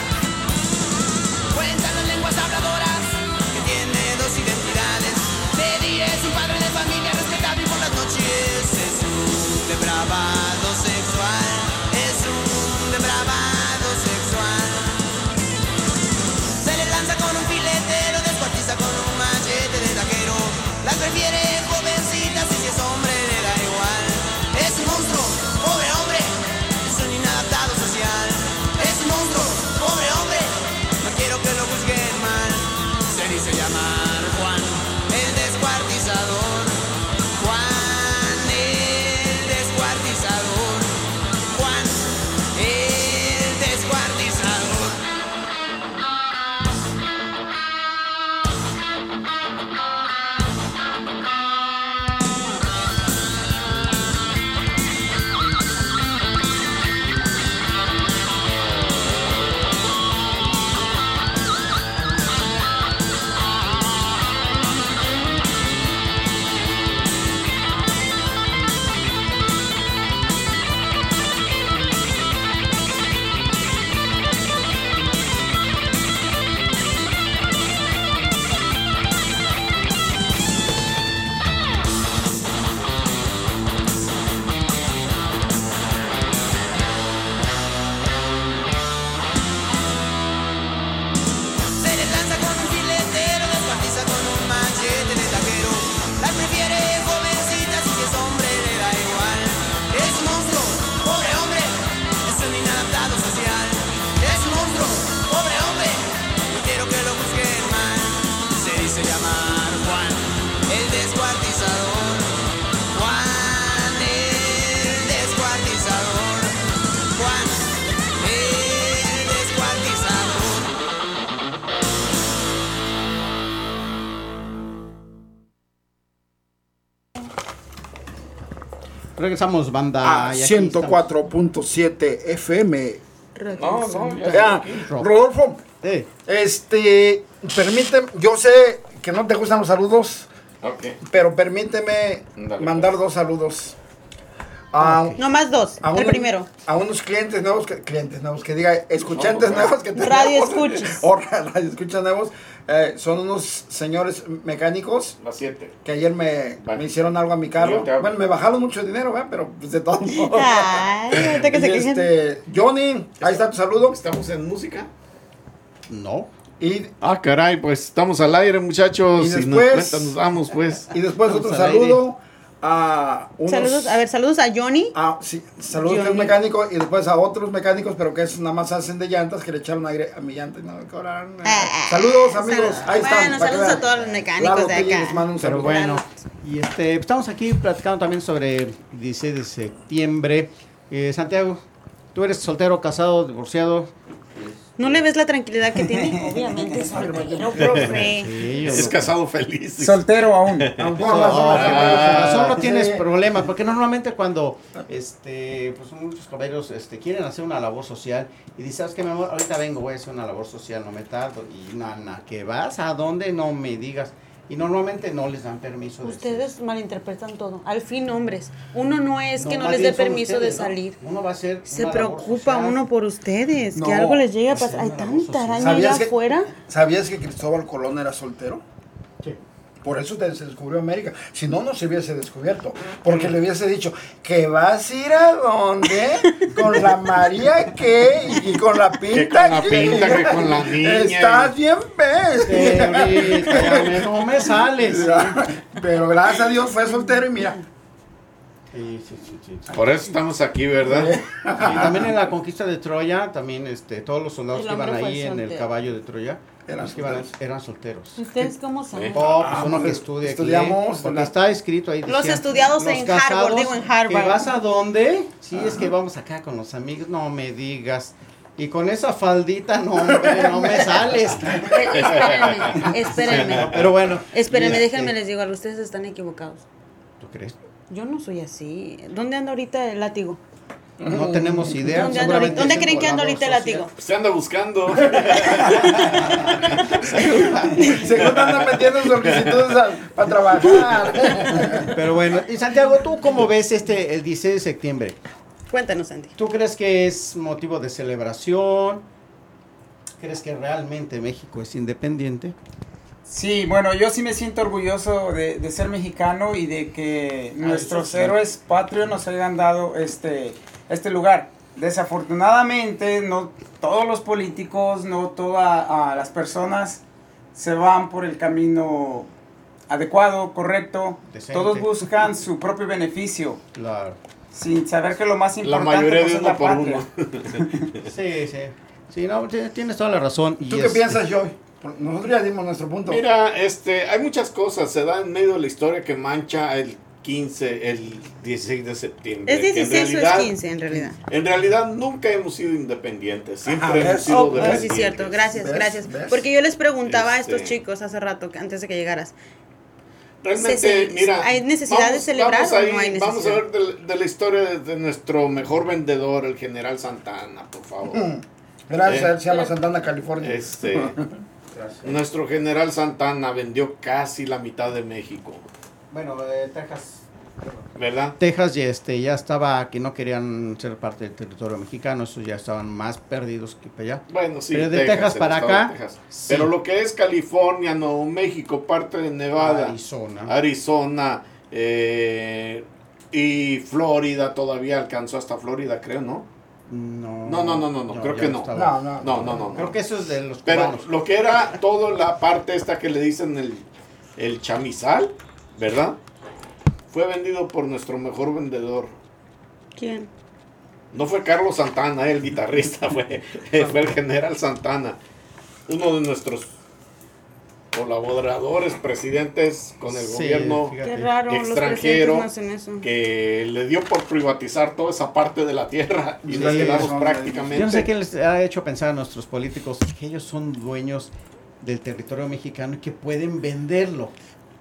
Cuentan las lenguas habladoras que tiene dos identidades. De día es un padre de familia respetable y por las noches es un depravado sexual. Es un depravado sexual. Se le lanza con un filete Regresamos, banda. A y aquí 104.7 FM. Ya. Rodolfo, permíteme, yo sé que no te gustan los saludos, pero permíteme mandar 2 saludos. No más 2, el primero. A unos clientes nuevos que diga, escuchantes nuevos que tenemos. Radio escuchas. O radio escuchas nuevos. Son unos señores mecánicos. Las 7. Que ayer me hicieron algo a mi carro. Bueno, me bajaron mucho dinero, ¿verdad? Pero pues, de todos modos. Ay, que se quejen. Johnny, ahí está tu saludo. ¿Estamos en música? No. Y, caray, pues estamos al aire, muchachos. Y después, nos vamos, pues. Y después otro saludo a unos... Saludos a Johnny. Saludos a un mecánico y después a otros mecánicos, pero que esos nada más hacen de llantas, que le echaron aire a mi llanta y no me cobraron. Saludos, amigos. Ahí están. Bueno, saludos a todos los mecánicos de acá. Les mando un Pero saludo. bueno, y estamos aquí platicando también sobre el 16 de septiembre. Santiago, ¿tú eres soltero, casado, divorciado? ¿No le ves la tranquilidad que tiene? Obviamente es soltero, profe. Sí, Es casado feliz. Soltero aún. Por razón no tienes problemas, porque normalmente cuando pues muchos caballeros quieren hacer una labor social y dicen, ¿sabes qué, mi amor? Ahorita vengo, voy a hacer una labor social, no me tardo. Y nana, ¿qué vas? ¿A dónde? No me digas. Y normalmente no les dan permiso. Ustedes malinterpretan todo. Al fin, hombres. Uno no es que no les dé permiso de salir. ¿no? Uno va a hacer. Se preocupa uno por ustedes. Que algo les llegue a pasar. Hay tanta araña allá afuera. ¿Sabías que Cristóbal Colón era soltero? Sí. Por eso se descubrió América. Si no, no se hubiese descubierto. Porque le hubiese dicho, ¿que vas a ir a dónde? ¿Con la María qué? ¿Y con la pinta que con la niña? Estás bien No me sales. Pero gracias a Dios fue soltero y mira. Sí. Por eso estamos aquí, ¿verdad? Y también en la conquista de Troya, también todos los soldados que iban ahí en el caballo de Troya, eran solteros. ¿Ustedes cómo son? Pues uno que estudia estudiamos, aquí, porque está escrito ahí. Los estudiados en Harvard, digo en Harvard. ¿Que vas a dónde? Sí, es que vamos acá con los amigos, no me digas. Y con esa faldita, no, hombre, no me sales. Espérenme. Pero bueno. Espérenme, déjenme les digo algo, ustedes están equivocados. ¿Tú crees? Yo no soy así. ¿Dónde anda ahorita el látigo? No tenemos idea. ¿Dónde creen que anda ahorita el látigo? Se anda buscando. Según andan metiendo solicitudes para trabajar. Pero bueno, y Santiago, ¿tú cómo ves el 16 de septiembre? Cuéntanos, Andy. ¿Tú crees que es motivo de celebración? ¿Crees que realmente México es independiente? Sí, bueno, yo sí me siento orgulloso de ser mexicano y de que nuestros héroes patrios nos hayan dado este lugar. Desafortunadamente, no todos los políticos, no todas las personas se van por el camino adecuado, correcto. Decente. Todos buscan su propio beneficio. Claro. Sin saber que lo más importante La mayoría pues, de es uno la por patria. uno. Sí. Sí, no, tienes toda la razón. ¿Tú qué piensas, Joy? Nosotros ya dimos nuestro punto. Mira, hay muchas cosas, se da en medio de la historia que mancha el 16 de septiembre. ¿Es 16 o es 15 en realidad? En realidad nunca hemos sido independientes, siempre hemos sido dependientes. Sí, cierto, gracias. ¿Ves? Porque yo les preguntaba a estos chicos hace rato, antes de que llegaras. Realmente, mira, ¿hay necesidad de celebrar o no hay necesidad? Vamos a ver de la historia de nuestro mejor vendedor, el general Santana, por favor. Gracias, se llama Santana, California. Nuestro general Santana vendió casi la mitad de México. Bueno, Texas. ¿Verdad? Texas ya estaba, que no querían ser parte del territorio mexicano, esos ya estaban más perdidos que para allá. Bueno, sí. Pero de Texas para acá. Sí. Pero lo que es California, Nuevo México, parte de Nevada, Arizona y Florida, todavía alcanzó hasta Florida, creo, ¿no? No, creo que no. No. Creo que eso es de los cubanos. Pero lo que era toda la parte esta que le dicen el chamizal, ¿verdad? Fue vendido por nuestro mejor vendedor. ¿Quién? No fue Carlos Santana, el guitarrista, fue el general Santana. Uno de nuestros colaboradores, presidentes con el gobierno extranjero, que le dio por privatizar toda esa parte de la tierra y nos quedamos prácticamente. Yo no sé qué les ha hecho pensar a nuestros políticos que ellos son dueños del territorio mexicano y que pueden venderlo.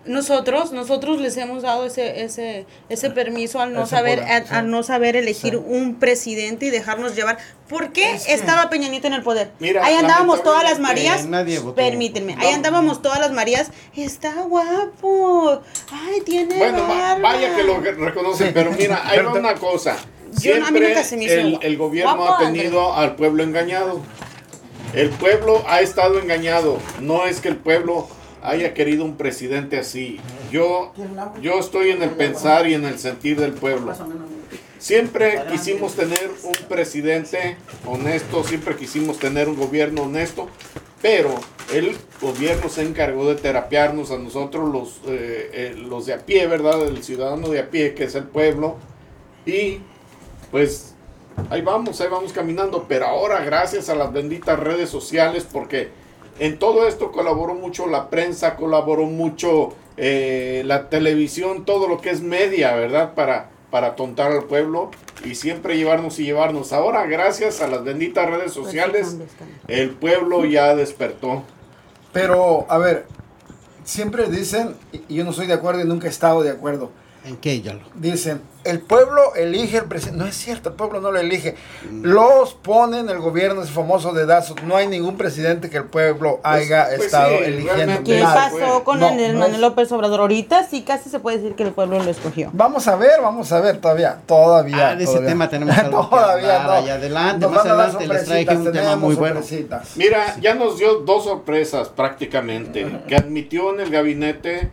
nosotros les hemos dado ese permiso al no saber elegir un presidente y dejarnos llevar. ¿Por qué estaba Peña Nieto en el poder? Mira, ahí andábamos todas las Marías. Permítanme, ahí andábamos todas las Marías. Está guapo. Ay, tiene barba. Vaya que lo reconocen, pero mira, hay una cosa. Siempre el gobierno guapo, ha tenido al pueblo engañado. El pueblo ha estado engañado. No es que el pueblo haya querido un presidente así. Yo estoy en el pensar y en el sentir del pueblo. Siempre quisimos tener un presidente honesto, siempre quisimos tener un gobierno honesto, pero el gobierno se encargó de terapiarnos a nosotros los de a pie, ¿verdad? El ciudadano de a pie, que es el pueblo, y pues ahí vamos caminando, pero ahora gracias a las benditas redes sociales, porque en todo esto colaboró mucho la prensa, colaboró mucho la televisión, todo lo que es media, ¿verdad? Para tontar al pueblo y siempre llevarnos. Ahora, gracias a las benditas redes sociales, el pueblo ya despertó. Pero, a ver, siempre dicen, y yo no estoy de acuerdo y nunca he estado de acuerdo. ¿En qué, Yalo? Dicen, el pueblo elige el presidente. No es cierto, el pueblo no lo elige. Los ponen el gobierno, es famoso dedazo. No hay ningún presidente que el pueblo haya estado eligiendo. ¿Qué pasó con el Manuel López Obrador? Ahorita sí casi se puede decir que el pueblo lo escogió. Vamos a ver, todavía. De ese tema tenemos algo todavía que hablar. Adelante, más adelante les traigo un tema muy bueno. Mira, ya nos dio 2 sorpresas prácticamente, que admitió en el gabinete,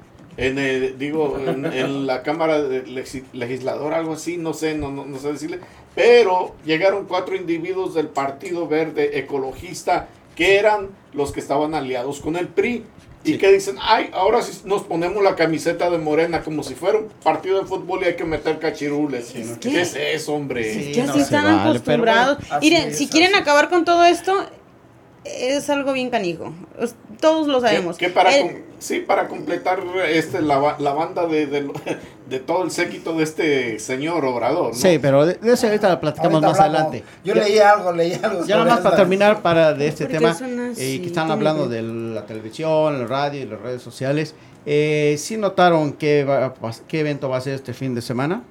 en la Cámara Legisladora, algo así, no sé decirle, pero llegaron 4 individuos del Partido Verde Ecologista que eran los que estaban aliados con el PRI y que dicen, ay, ahora sí nos ponemos la camiseta de Morena como si fuera un partido de fútbol y hay que meter cachirules. ¿Qué es eso, hombre? Sí, ya sí están acostumbrados. Miren, si quieren acabar con todo esto, es algo bien canijo. Todos lo sabemos. Para completar la banda de todo el séquito de este señor Obrador, ¿no? Sí, pero de eso ahorita platicamos más adelante. Yo leí algo. Ya nomás para terminar de este tema, que están hablando de la televisión, el radio y las redes sociales. ¿Sí notaron qué evento va a ser este fin de semana?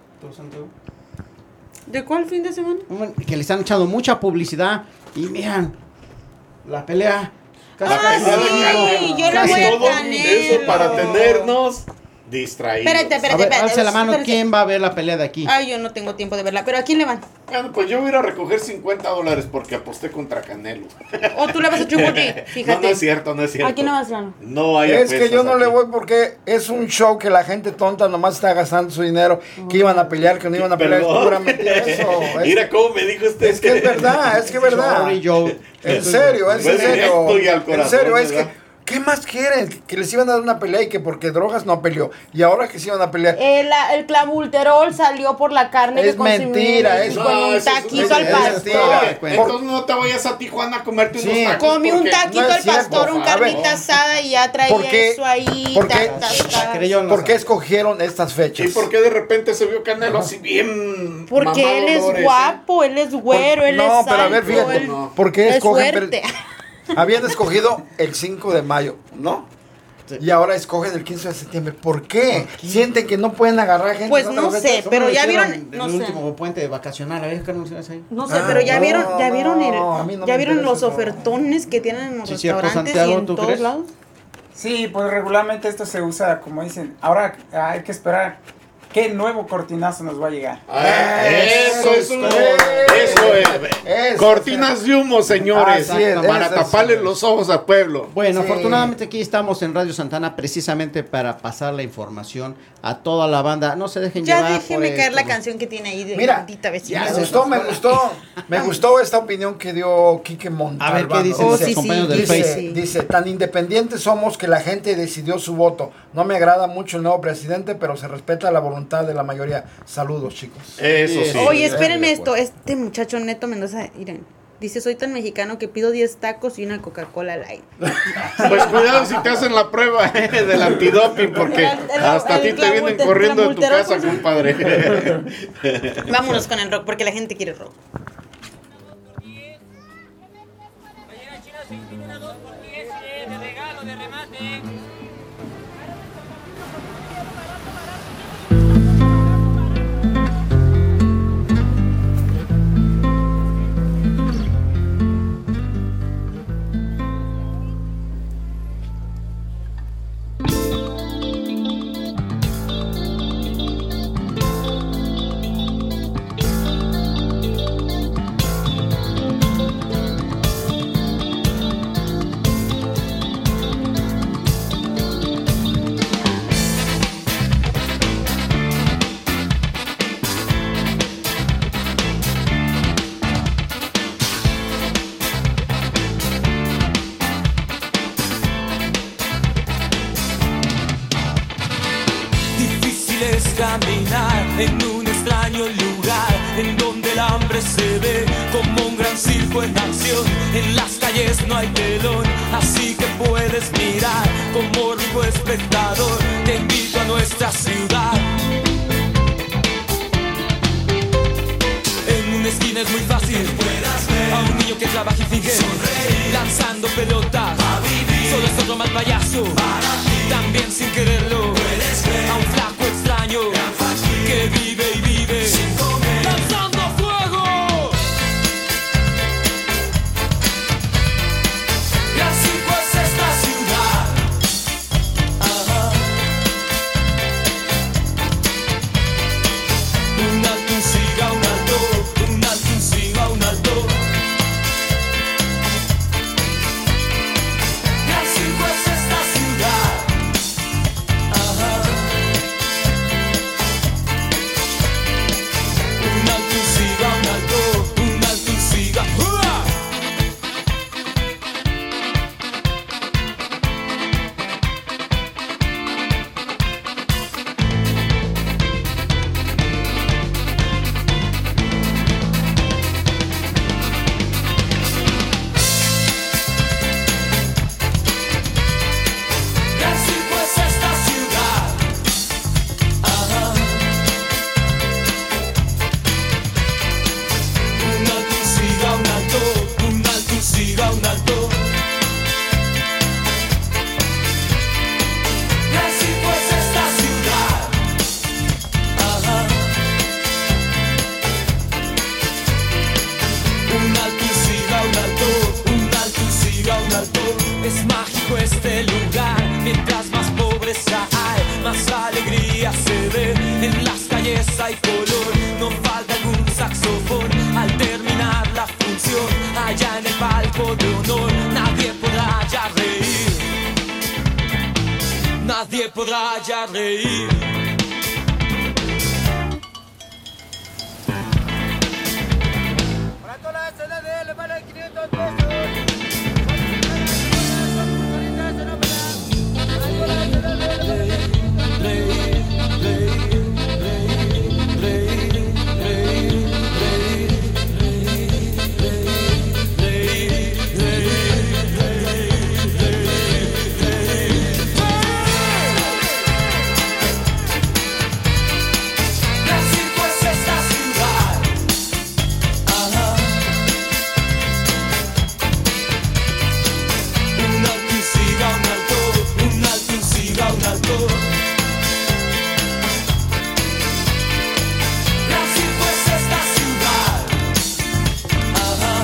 ¿De cuál fin de semana? Que le están echando mucha publicidad y miran la pelea. Yo le voy a Canelo. Eso para tenernos distraídos. Espérate. Alza la mano, ¿quién va a ver la pelea de aquí? Ay, yo no tengo tiempo de verla, pero ¿a quién le van? Bueno, pues yo voy a ir a recoger $50 porque aposté contra Canelo. O tú le vas a Triple G, fíjate. No es cierto. ¿A quién no vas, Lano? No hay Es que yo no aquí. le voy porque es un show que la gente tonta nomás está gastando su dinero, que iban a pelear, que no iban a pelear. Es pura mentira eso. Mira cómo me dijo usted. Es que es verdad. Sorry, Joe. En serio, Pues directo y al corazón, en serio, es ¿verdad? que ¿qué más quieren? Que les iban a dar una pelea y que porque drogas no peleó. Y ahora que se iban a pelear. El clavulterol salió por la carne es que consumió. Mentira, es con un taquito al pastor. Entonces no te vayas a Tijuana a comerte unos tacos. Comí un taquito al pastor, un carnita asada y ya traía eso ahí. ¿Por qué escogieron estas fechas? ¿Y por qué de repente se vio Canelo así bien? Porque él es guapo, él es güero, él es alto. No, pero a ver, fíjate. ¿Por qué escogen? Habían escogido el 5 de mayo, ¿no? Sí. Y ahora escogen el 15 de septiembre. ¿Por qué? ¿Sienten que no pueden agarrar gente? Pues no sé, pero ya vieron... El último puente vacacional, a ver qué anuncias ahí. No sé, pero ya vieron los ofertones que tienen en los restaurantes Santiago, y en todos lados. Sí, pues regularmente esto se usa, como dicen, ahora hay que esperar. ¿Qué nuevo cortinazo nos va a llegar? Eso es. Cortinas de humo, señores. Para taparle los ojos al pueblo. Bueno, afortunadamente aquí estamos en Radio Santana precisamente para pasar la información a toda la banda. No se dejen llevar. Ya déjeme caer la canción que tiene ahí de maldita vecina. Me gustó esta opinión que dio Quique Montalbán. A ver qué dicen los compañeros del Face. Dice, tan independientes somos que la gente decidió su voto. No me agrada mucho el nuevo presidente, pero se respeta la voluntad de la mayoría. Saludos, chicos. Eso sí. Oye, espérenme esto. Este muchacho Neto Mendoza, miren, dice, soy tan mexicano que pido 10 tacos y una Coca-Cola Light. Pues cuidado si te hacen la prueba del antidoping, porque hasta a ti te vienen corriendo de tu casa, compadre. Vámonos con el rock, porque la gente quiere rock. en un extraño lugar, en donde el hambre se ve como un gran circo en acción. En las calles no hay telón, así que puedes mirar como rico espectador. Te invito a nuestra ciudad. En una esquina es muy fácil a un niño que trabaja y finge sonreír, lanzando pelotas. Solo es otro mal payaso. También sin quererlo puedes ver a un flaco extraño que vive y vive sin comer, lanzando fuego. Y así pues esta ciudad. Ajá. Un alto, un siga, un alto, un alto, un siga, un alto. Y así pues esta ciudad. Ajá. Un alto, un siga, un alto, un alto, un siga. ¡Hua! Y así pues esta ciudad. Ajá. Un alto, un siga, un alto, un alto, un siga, un alto. Y así pues esta ciudad. Ajá. Un alto, un siga, un alto, un alto, un siga, un alto. Es mágico este lugar, mientras más pobreza hay, más alegría se ve. En las calles hay color, no falta algún saxofón. Al terminar la función, allá en el palco de honor, nadie podrá ya reír. Nadie podrá ya reír. Y así pues esta ciudad. Ajá. Un alto, un siga, un alto, un alto, un siga, un alto. Y así pues esta ciudad. Ajá.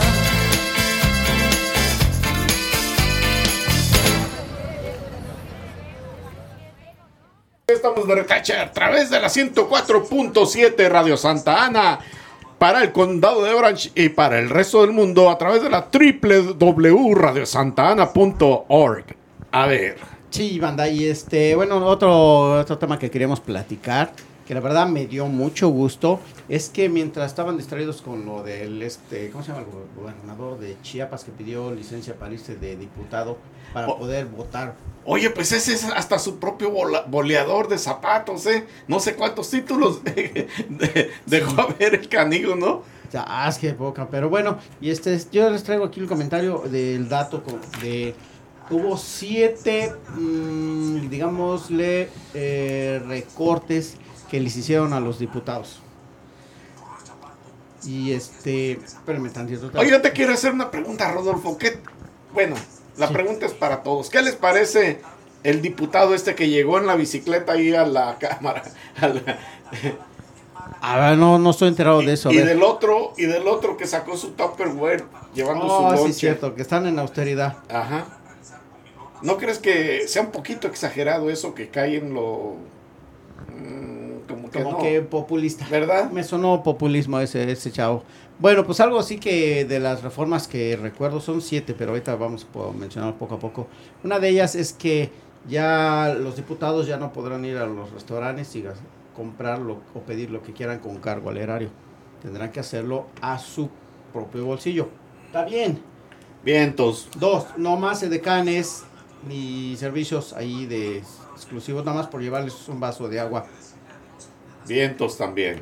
Estamos de recacha a través de la 104.7 Radio Santa Ana para el condado de Orange y para el resto del mundo a través de la www.radiosantana.org. A ver. Sí, banda, y bueno, otro tema que queríamos platicar, que la verdad me dio mucho gusto, es que mientras estaban distraídos con lo del, ¿cómo se llama? El gobernador de Chiapas que pidió licencia para irse de diputado para poder votar. Oye, pues ese es hasta su propio boleador de zapatos, ¿eh? No sé cuántos títulos dejó a ver el canigo, ¿no? Ya, es que poca, pero bueno, y yo les traigo aquí el comentario del dato de... Hubo 7, digámosle, recortes que les hicieron a los diputados. Y espérame tantito. Oye, yo te quiero hacer una pregunta, Rodolfo. Bueno, la pregunta es para todos. ¿Qué les parece el diputado que llegó en la bicicleta ahí a la cámara? A ver, no estoy enterado de eso. Y del otro que sacó su Tupperware llevando su lonche. Sí, es cierto, que están en austeridad. Ajá. ¿No crees que sea un poquito exagerado eso que cae en lo... como que populista? ¿Verdad? Me sonó populismo ese chavo. Bueno, pues algo así que de las reformas que recuerdo son 7, pero ahorita vamos a mencionar poco a poco. Una de ellas es que ya los diputados ya no podrán ir a los restaurantes y comprar o pedir lo que quieran con cargo al erario. Tendrán que hacerlo a su propio bolsillo. Está bien. Vientos. 2, no más edecanes ni servicios ahí de exclusivos, nada más por llevarles un vaso de agua. Vientos también.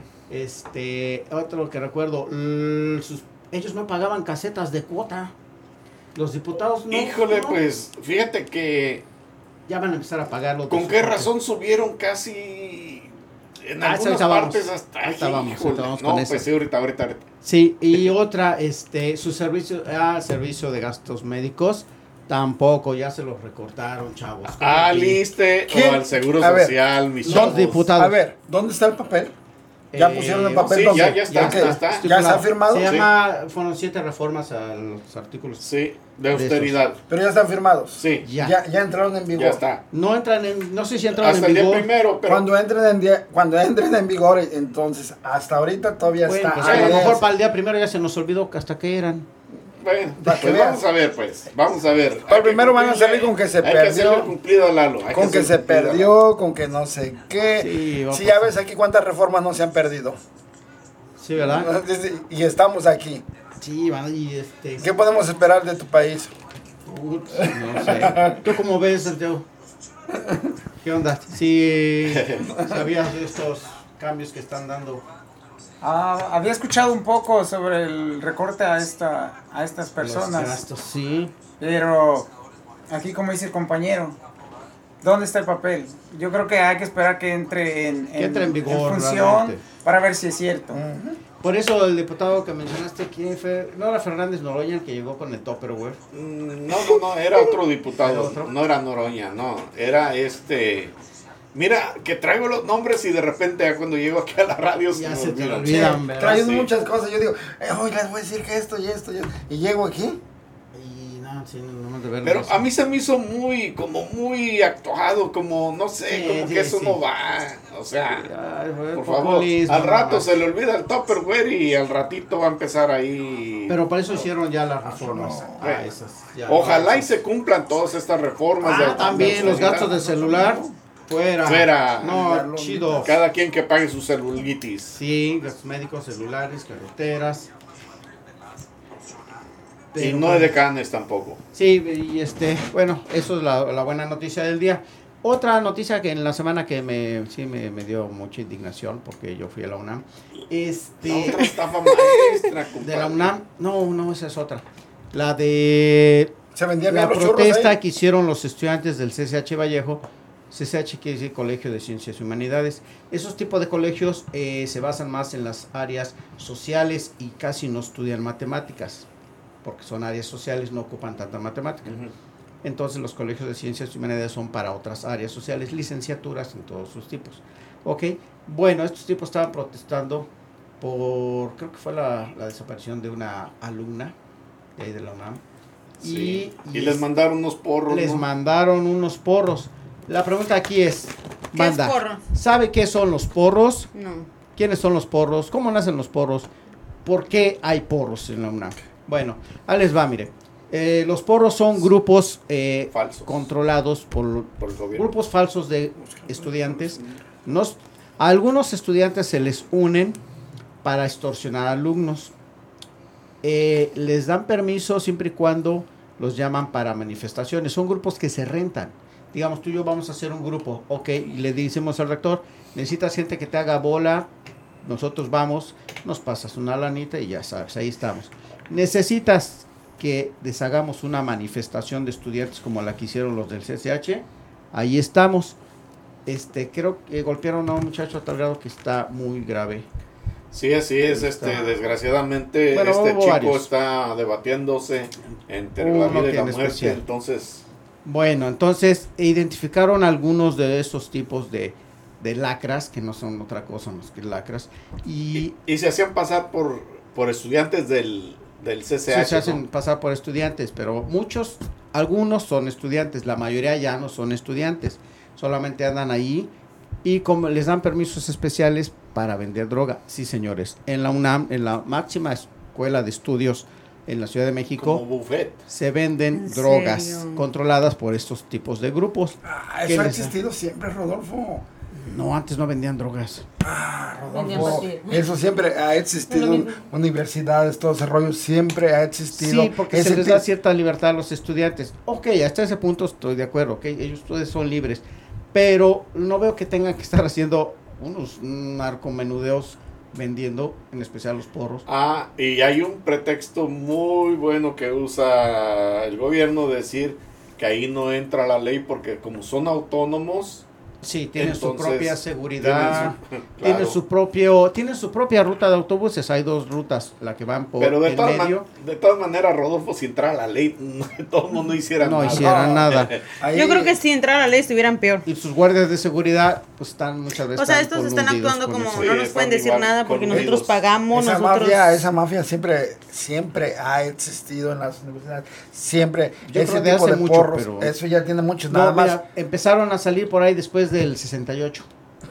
Otro que recuerdo, ellos no pagaban casetas de cuota. Los diputados no. Híjole, no. pues, fíjate que... Ya van a empezar a pagarlo. ¿Con qué razón subieron casi en algunas partes hasta ahí? Ahorita vamos No, con eso. pues sí, ahorita. Sí, y otra, su servicio de gastos médicos, tampoco, ya se los recortaron, chavos. Al ISSSTE o al Seguro Social, mis Los chavos. diputados. A ver, ¿dónde está el papel? ¿Ya pusieron el papel? Sí, ¿dónde? ya está. ¿Ya está firmado? Fueron 7 reformas a los artículos. Sí, de austeridad. Pero ya están firmados. Sí. Ya entraron en vigor. Ya está. No sé si entraron Hasta en vigor. el día primero, pero... Cuando entren en vigor, entonces, hasta ahorita todavía Bueno, está. pues a lo mejor para el día primero ya se nos olvidó hasta qué eran. Bueno, Para que pues veas. vamos a ver. Pero primero van a salir con que se Hay que hacerle perdió. cumplido a Lalo. Con que se perdió, con que no sé qué. Sí, va a Sí, ya pasar. ves aquí cuántas reformas no se han perdido. Sí, ¿verdad? Y estamos aquí. Sí, y ¿Qué podemos esperar de tu país? no sé. ¿Tú cómo ves, Santiago? ¿Qué onda? Sí, ¿sabías de estos cambios que están dando? Había escuchado un poco sobre el recorte a estas personas. Los gastos, sí. Pero aquí, como dice el compañero, ¿dónde está el papel? Yo creo que hay que esperar que entre en vigor, función realmente. para ver si es cierto. Por eso el diputado que mencionaste, ¿quién fue? No era Fernández Noroña el que llegó con el Tupperware. No, era otro diputado. ¿Era otro? No era Noroña, no. Era Mira, que traigo los nombres y de repente ya cuando llego aquí a la radio Ya se se me te olvidan. olvidan, ¿verdad? Traen Sí. muchas cosas. Yo digo, hoy les voy a decir que esto y esto. Y llego aquí. Y no, sí, no de verlo. Pero a mí se me hizo muy actuado, como no sé, Sí, como sí, que eso sí. no va. O sea, Ay, fue por favor, populismo, al rato ¿no? se le olvida el Tupperware y al ratito va a empezar ahí. Pero para eso hicieron ya las reformas. Bueno, Esas, ya. Ojalá y se cumplan todas estas reformas. También los gastos de celular. Fuera. No, Darlo chido. Cada quien que pague su celulitis. Sí, gastos médicos, celulares, carreteras. Y no de canes tampoco. Sí, y bueno, eso es la buena noticia del día. Otra noticia que en la semana que me dio mucha indignación porque yo fui a la UNAM. La otra estafa maestra, compadre. De la UNAM, no, esa es otra. La de Se vendían la bien los churros protesta ahí. que hicieron los estudiantes del CCH Vallejo. CCH quiere decir Colegio de Ciencias y Humanidades. Esos tipos de colegios se basan más en las áreas sociales y casi no estudian matemáticas, porque son áreas sociales, no ocupan tanta matemática. Entonces los colegios de Ciencias y Humanidades son para otras áreas sociales, licenciaturas en todos sus tipos. Ok, bueno, estos tipos estaban protestando por, creo que fue la desaparición de una alumna de ahí de la UNAM. Sí. Y les mandaron unos porros. Les ¿no? mandaron unos porros. La pregunta aquí es, banda, es porro? ¿sabe qué son los porros? No. ¿Quiénes son los porros? ¿Cómo nacen los porros? ¿Por qué hay porros en la UNAM? Bueno, ahí les va, mire. Los porros son grupos Falsos. controlados por el gobierno. grupos falsos de estudiantes. A algunos estudiantes se les unen para extorsionar a alumnos. Les dan permiso siempre y cuando los llaman para manifestaciones. Son grupos que se rentan. Digamos, tú y yo vamos a hacer un grupo, ok, y le decimos al rector, necesitas gente que te haga bola, nosotros vamos, nos pasas una lanita y ya sabes, ahí estamos. Necesitas que deshagamos una manifestación de estudiantes como la que hicieron los del CCH, ahí estamos. Creo que golpearon a un muchacho a tal grado que está muy grave. Sí, así es, desgraciadamente Bueno, este hubo chico varios. está debatiéndose entre Uno la vida y que la en muerte, especial. entonces... Bueno, entonces identificaron algunos de esos tipos de lacras, que no son otra cosa más que lacras, y se hacían pasar por estudiantes del CCH. sí, se hacen pasar por estudiantes, pero algunos son estudiantes, la mayoría ya no son estudiantes, solamente andan ahí y como les dan permisos especiales para vender droga. Sí, señores, en la UNAM, en la máxima escuela de estudios en la Ciudad de México, Como buffet. se venden ¿En drogas serio? controladas por estos tipos de grupos. ¿Qué Eso ha les- existido siempre, Rodolfo. No, antes no vendían drogas. Vendían Rodolfo, pastillas. eso siempre ha existido. Es lo mismo. Universidades, todo ese rollo siempre ha existido. Sí, porque Ese se les ti- da cierta libertad a los estudiantes. Ok, hasta ese punto estoy de acuerdo, ok, ellos ustedes son libres, pero no veo que tengan que estar haciendo unos narcomenudeos vendiendo, en especial los porros. Y hay un pretexto muy bueno que usa el gobierno, decir que ahí no entra la ley porque como son autónomos. Sí, tienen su entonces, propia seguridad, claro. tienen su propia ruta de autobuses, hay 2 rutas, la que van por Pero de el todas medio. de todas maneras, Rodolfo, si entrara la ley, todo el mundo hiciera No nada. hicieran nada. Ahí- Yo creo que si entrara la ley estuvieran peor. Y sus guardias de seguridad, pues están muchas veces. O sea, estos están coludidos actuando con como eso. Sí, no nos están pueden decir igual nada porque coludidos. nosotros pagamos, esa mafia siempre ha existido en las universidades. Siempre. Yo Ese creo de tipo hace de mucho, porros, pero- eso ya tiene muchos. No, Nada más. mira, empezaron a salir por ahí después del 68.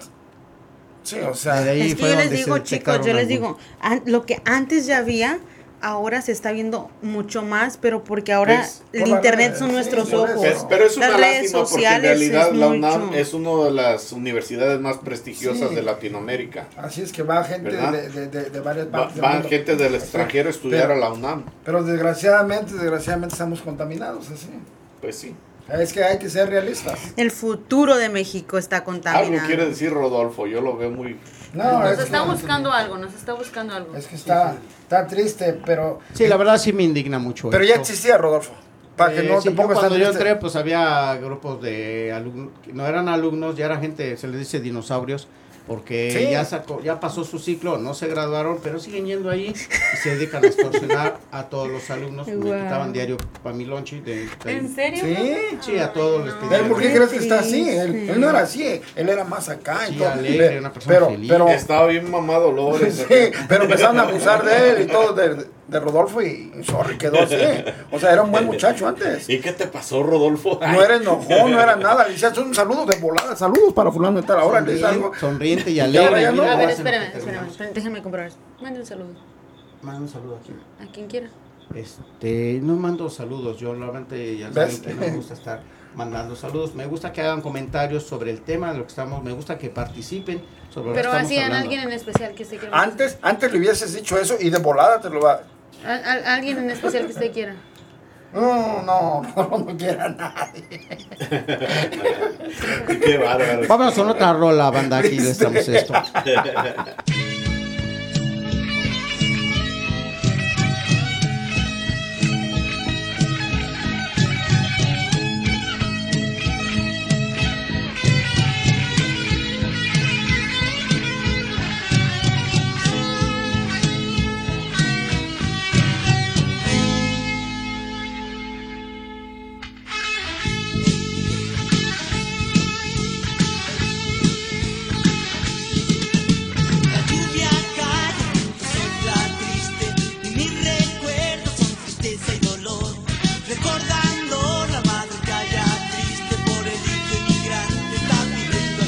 Sí, o sea. De ahí Es que fue yo les donde digo, se chicos, detectaron yo les algunos. digo, lo que antes ya había, ahora se está viendo mucho más, pero porque ahora Pues, el por la internet red, son sí, nuestros por eso. ojos. Pero es una Las redes lástima porque en sociales realidad es la UNAM mucho. es una de las universidades más prestigiosas Sí. de Latinoamérica. Así es que va gente ¿Verdad? de varias Va partes. del van mundo. gente del extranjero a estudiar Pero- a la UNAM. Pero desgraciadamente estamos contaminados así. Pues sí. Es que hay que ser realistas. El futuro de México está Algo contaminado. quiere decir Rodolfo, yo lo veo muy... No, Nos es que- está buscando algo, nos está buscando algo. Es que está triste, pero. Sí, la verdad sí me indigna mucho. Pero ya esto. existía, Rodolfo. Para que no Sí, te pongas cuando tan yo triste. entré, pues había grupos de alumnos, que no eran alumnos, ya era gente, se les dice dinosaurios, porque Sí. ya pasó su ciclo, no se graduaron, pero siguen yendo ahí y se dedican a extorsionar a todos los alumnos. Me Guau. quitaban diario para mi lonche. ¿En serio? Sí. Sí, a todos les ¿Él pedían. por qué Qué crees que está así? triste. Él no era así, él era más acá. y Sí, todo. alegre, una persona feliz. pero, Estaba bien mamado Dolores. sí, pero empezaron a abusar de él y todo, de Rodolfo y sorry, quedó así. O sea, era un buen muchacho antes. ¿Y qué te pasó, Rodolfo? No era enojón, no era nada. Le decías un saludo de volada, saludos para fulano y tal. Ahora le dices algo. Sonriente y ahora alegre. ya no. mira, A ver, hacen lo que espérame, terminamos. déjame comprobar eso. Mande un saludo. Manda un saludo aquí. A quien quiera. No mando saludos, yo realmente ya ¿Ves? saben que no me gusta estar mandando saludos, me gusta que hagan comentarios sobre el tema de lo que estamos, me gusta que participen sobre lo que Pero estamos así en hablando. alguien en especial que usted quiera. Antes le hubieses dicho eso y de volada te lo va. Alguien en especial que usted quiera. No quiera a nadie. Qué bárbaro. Vámonos con otra rola, banda, aquí le estamos esto. La lluvia cae, sopla triste, y mis recuerdos son tristeza y dolor. Recordando la madre calla triste por el hijo inmigrante, está pidiendo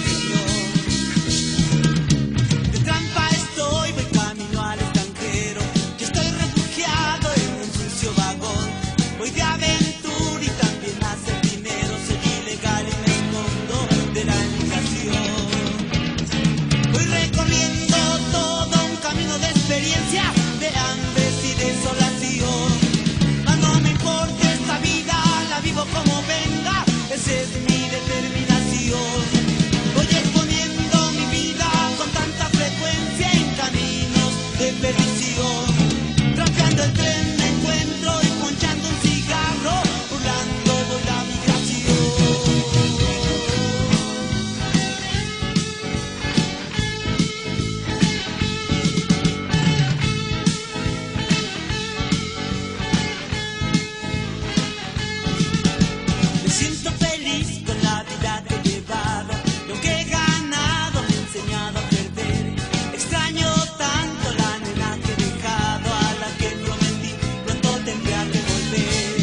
al Señor. De trampa estoy, voy camino al extranjero. Yo estoy refugiado en un sucio vagón. Voy de aventura y también a hacer dinero. Soy ilegal y me escondo de la inmigración. Voy recorriendo todo un camino de experiencia, de hambre y desolación. Mas no me importa esta vida, la vivo como venga, esa es mi determinación. Voy exponiendo mi vida con tanta frecuencia en caminos de perdición. Trampeando el tren me encuentro y ponchando un cigarro, burlando voy la migración. Me siento feliz con la vida que he llevado. Lo que he ganado me ha enseñado a perder. Extraño tanto la nena que he dejado, a la que prometí pronto tendría que volver.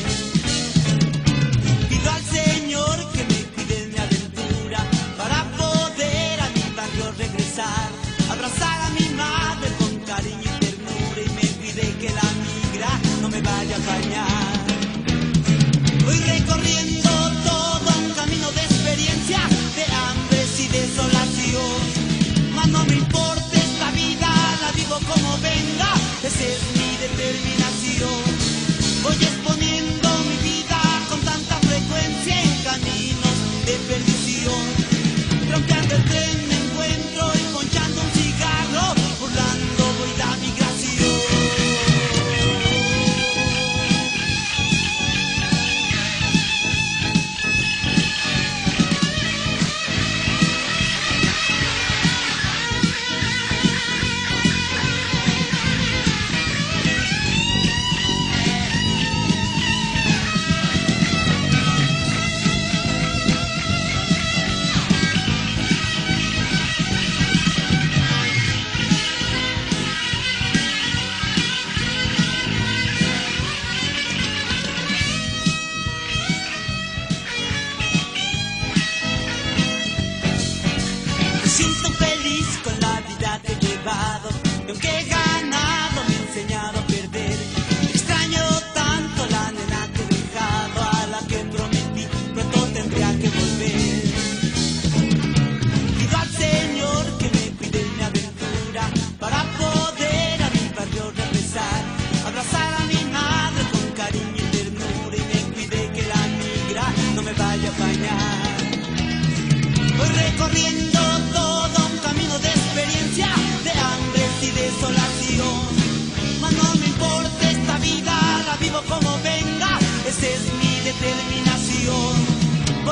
Pido al Señor que me cuide en mi aventura para poder a mi barrio regresar. Abrazar a mi madre con cariño y ternura y me cuide que la migra no me vaya a bañar. Voy recorriendo todo un camino de experiencia, de hambre y desolación. Mas no me importa esta vida, la vivo como venga, esa es mi determinación. Voy exponiendo mi vida con tanta frecuencia en caminos de perdición. Trampeando el tren me encuentro y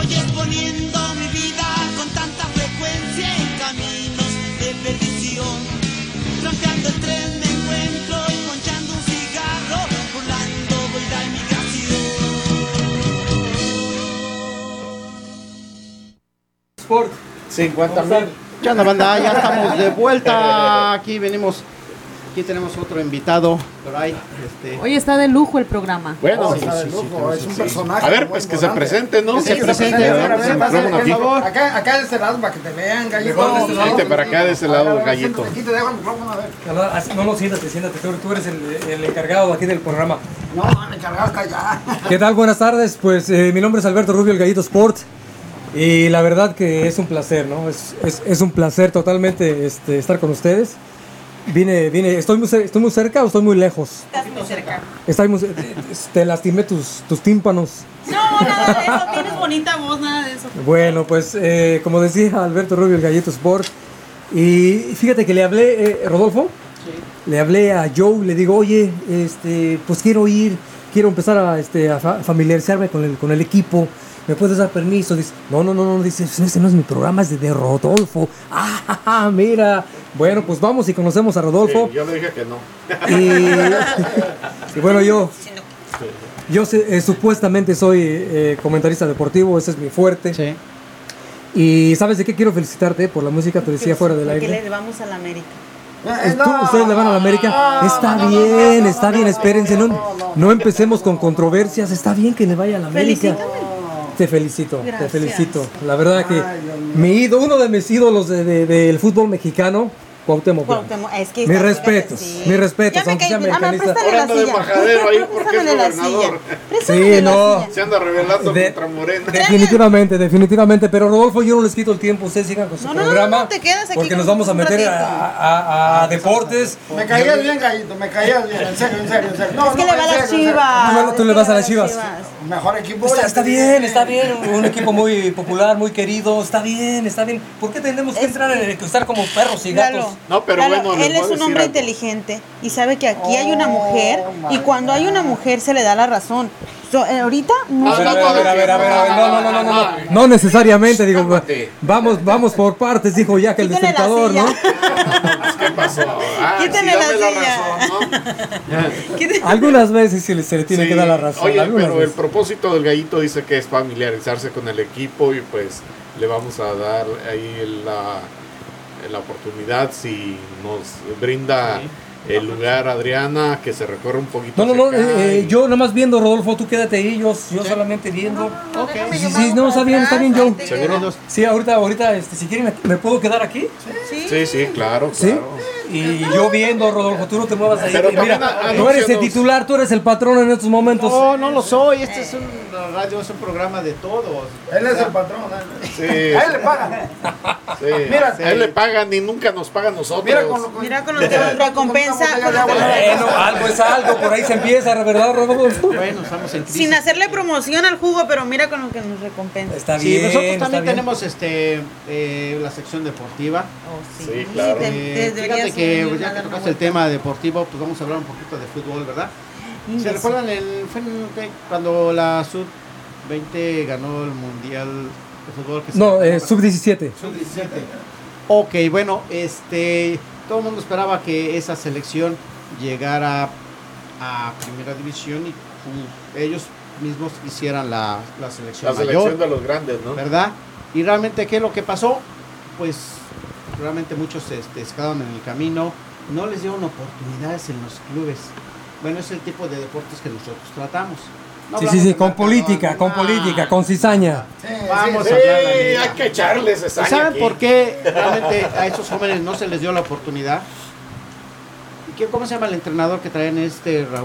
Estoy exponiendo mi vida con tanta frecuencia en caminos de perdición. Trampeando el tren me encuentro y ponchando un cigarro, burlando voy la inmigración. Sport. 50,000. ¿Qué onda, banda? Ya estamos de vuelta. Aquí venimos. Aquí tenemos otro invitado por ahí. Hoy está de lujo el programa. Bueno, está de lujo, es un personaje. A ver, pues que se presente, ¿no? Que se presente. Por favor. Acá de este lado para que te vean, gallito. Vente para acá de ese lado, gallito. Aquí te dejo el micrófono, a ver. No, siéntate, tú eres el encargado aquí del programa. No, el encargado está allá. ¿Qué tal? Buenas tardes, pues mi nombre es Alberto Rubio, el Gallito Sport. Y la verdad que es un placer, ¿no? Es un placer totalmente estar con ustedes. ¿Estoy muy cerca o estoy muy lejos? Estás muy cerca. Te lastimé tus tímpanos. No, nada de eso. Tienes bonita voz, nada de eso. Bueno, pues como decía Alberto Rubio, el Gallito Sport. Y fíjate que le hablé, Rodolfo, le hablé a Joe, le digo, oye, pues quiero empezar a familiarizarme con el equipo. ¿Me puedes dar permiso? Dice, no, dice, ese no es mi programa, es de Rodolfo. Ah, mira. Bueno, pues vamos y conocemos a Rodolfo. Sí, yo le dije que no. Y bueno, yo supuestamente soy comentarista deportivo, ese es mi fuerte. Sí. Y ¿sabes de qué quiero felicitarte? Por la música, te decía fuera del aire. Porque le vamos a la América. ¿Ustedes le van a la América? Está bien, espérense, no empecemos con controversias, está bien que le vaya a la América. Te felicito. La verdad que uno de mis ídolos del fútbol mexicano, Cuauhtémoc. Es que mis respetos. Ya me caí. Ahora anda de majadero ahí porque es gobernador. Sí, no. Se anda revelando contra Morena. Definitivamente, pero Rodolfo, yo no les quito el tiempo, ustedes sigan con su programa. No, te quedas aquí porque nos vamos a meter a deportes. Me caías bien, gallito, en serio. No, es que le va a las Chivas. Tú le vas a las Chivas. Mejor equipo. Está bien, un equipo muy popular, muy querido, está bien. ¿Por qué tenemos que entrar en estar como perros y gatos? No, pero bueno, él es un hombre inteligente y sabe que aquí hay una mujer y cuando hay una mujer se le da la razón. Ahorita no. A ver, no necesariamente, digo, vamos por partes, dijo ya que el despertador, ¿no? ¿Qué pasó? Quítale la silla. Algunas veces se le tiene que dar la razón. Oye, pero el propósito del Gallito dice que es familiarizarse con el equipo y pues le vamos a dar ahí la oportunidad, si nos brinda el lugar, Adriana, que se recorre un poquito. Yo nada más viendo, Rodolfo, tú quédate ahí, yo solamente viendo. Sí, está bien, Joe. ¿Seguro? Sí, ahorita, si quieren, ¿me puedo quedar aquí? Sí, claro. ¿Sí? Y yo viendo, Rodolfo, tú no te muevas ahí. Pero mira, tú eres el titular, tú eres el patrón en estos momentos. No lo soy. Este es un radio, es un programa de todos. Él es el patrón. Sí. A él le pagan. Sí. Mira, a él le pagan y nunca nos pagan nosotros. Mira con lo que nos recompensa. Bueno, algo es algo, por ahí se empieza, ¿verdad, Rodolfo? Bueno, estamos en crisis. Sin hacerle promoción al jugo, pero mira con lo que nos recompensa. Está bien. Nosotros también tenemos la sección deportiva. Sí, claro. Fíjate que ya que tocaste el tema deportivo, pues vamos a hablar un poquito de fútbol, ¿verdad? ¿Se recuerdan cuando la Sub-20 ganó el Mundial de Fútbol? Sub-17. Sub-17. Ok, bueno, todo el mundo esperaba que esa selección llegara a Primera División y ellos mismos hicieran la selección mayor. La selección de los grandes, ¿no? ¿Verdad? Y realmente, ¿qué es lo que pasó? Pues realmente muchos se quedaron en el camino, no les dieron oportunidades en los clubes. Bueno, es el tipo de deportes que nosotros tratamos. No sí, con política, con cizaña. Vamos a hablar hay que echarles cizaña. ¿Saben aquí por qué realmente a estos jóvenes no se les dio la oportunidad? ¿Cómo se llama el entrenador que traen Raúl,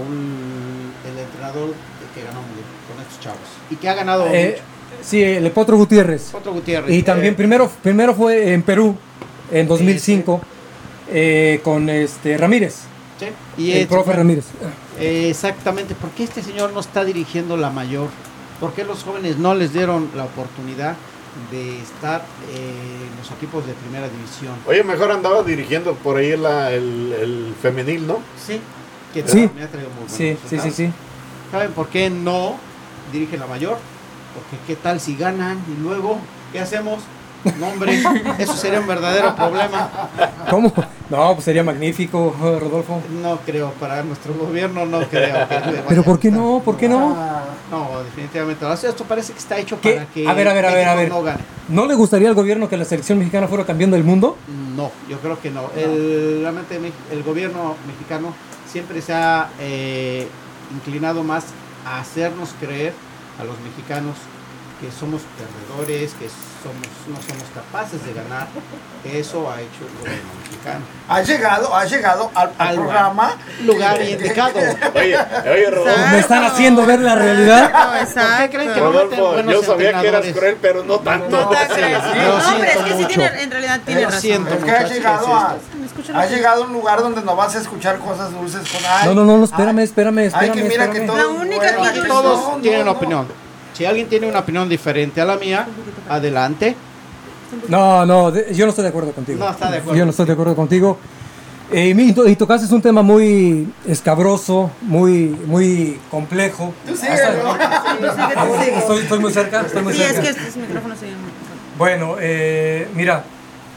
el entrenador que ganó con estos chavos? Y que ha ganado sí, el Potro Gutiérrez. Y también primero fue en Perú, en 2005, con Ramírez. Sí. Y el profe Ramírez. Exactamente. ¿Por qué este señor no está dirigiendo la mayor? ¿Por qué los jóvenes no les dieron la oportunidad de estar en los equipos de primera división? Oye, mejor andaba dirigiendo por ahí el femenil, ¿no? Sí. Que sí. Me ha traído muy sí. ¿Saben por qué no dirige la mayor? porque qué tal si ganan y luego, ¿qué hacemos? No, hombre, eso sería un verdadero problema. ¿Cómo? No, pues sería magnífico, Rodolfo. No creo, para nuestro gobierno no creo. ¿Pero por qué no? ¿Por qué no? No, definitivamente. O sea, esto parece que está hecho ¿Qué? para que A ver. no gane. ¿No le gustaría al gobierno que la selección mexicana fuera campeón del mundo? No, yo creo que no. Realmente el gobierno mexicano siempre se ha inclinado más a hacernos creer a los mexicanos que somos perdedores, que no somos capaces de ganar. Eso ha hecho el gobierno mexicano. Ha llegado al programa lugar indicado. Oye, Rodolfo. ¿Me están haciendo ver la realidad? ¿Por qué creen que no meten Rodolfo, buenos yo sabía que eras entrenadores? cruel, pero no tanto. No te crees. Lo No, hombre, es que sí siento tiene, mucho. en realidad tiene Lo razón. siento Es que mucho, ha así llegado es esto. ¿Me escuchan? ha llegado a un lugar donde no vas a escuchar cosas dulces con ay. No, espérame. Ay, que mira que todo La única que Aquí yo- todos tienen opinión. Si alguien tiene una opinión diferente a la mía, adelante. No, yo no estoy de acuerdo contigo. No está de acuerdo. Yo no estoy de acuerdo contigo. Y tocaste un tema muy escabroso, muy complejo. Tú sigue, ¿no? Estoy muy cerca, Sí, es que estos micrófonos se llaman. Bueno, mira.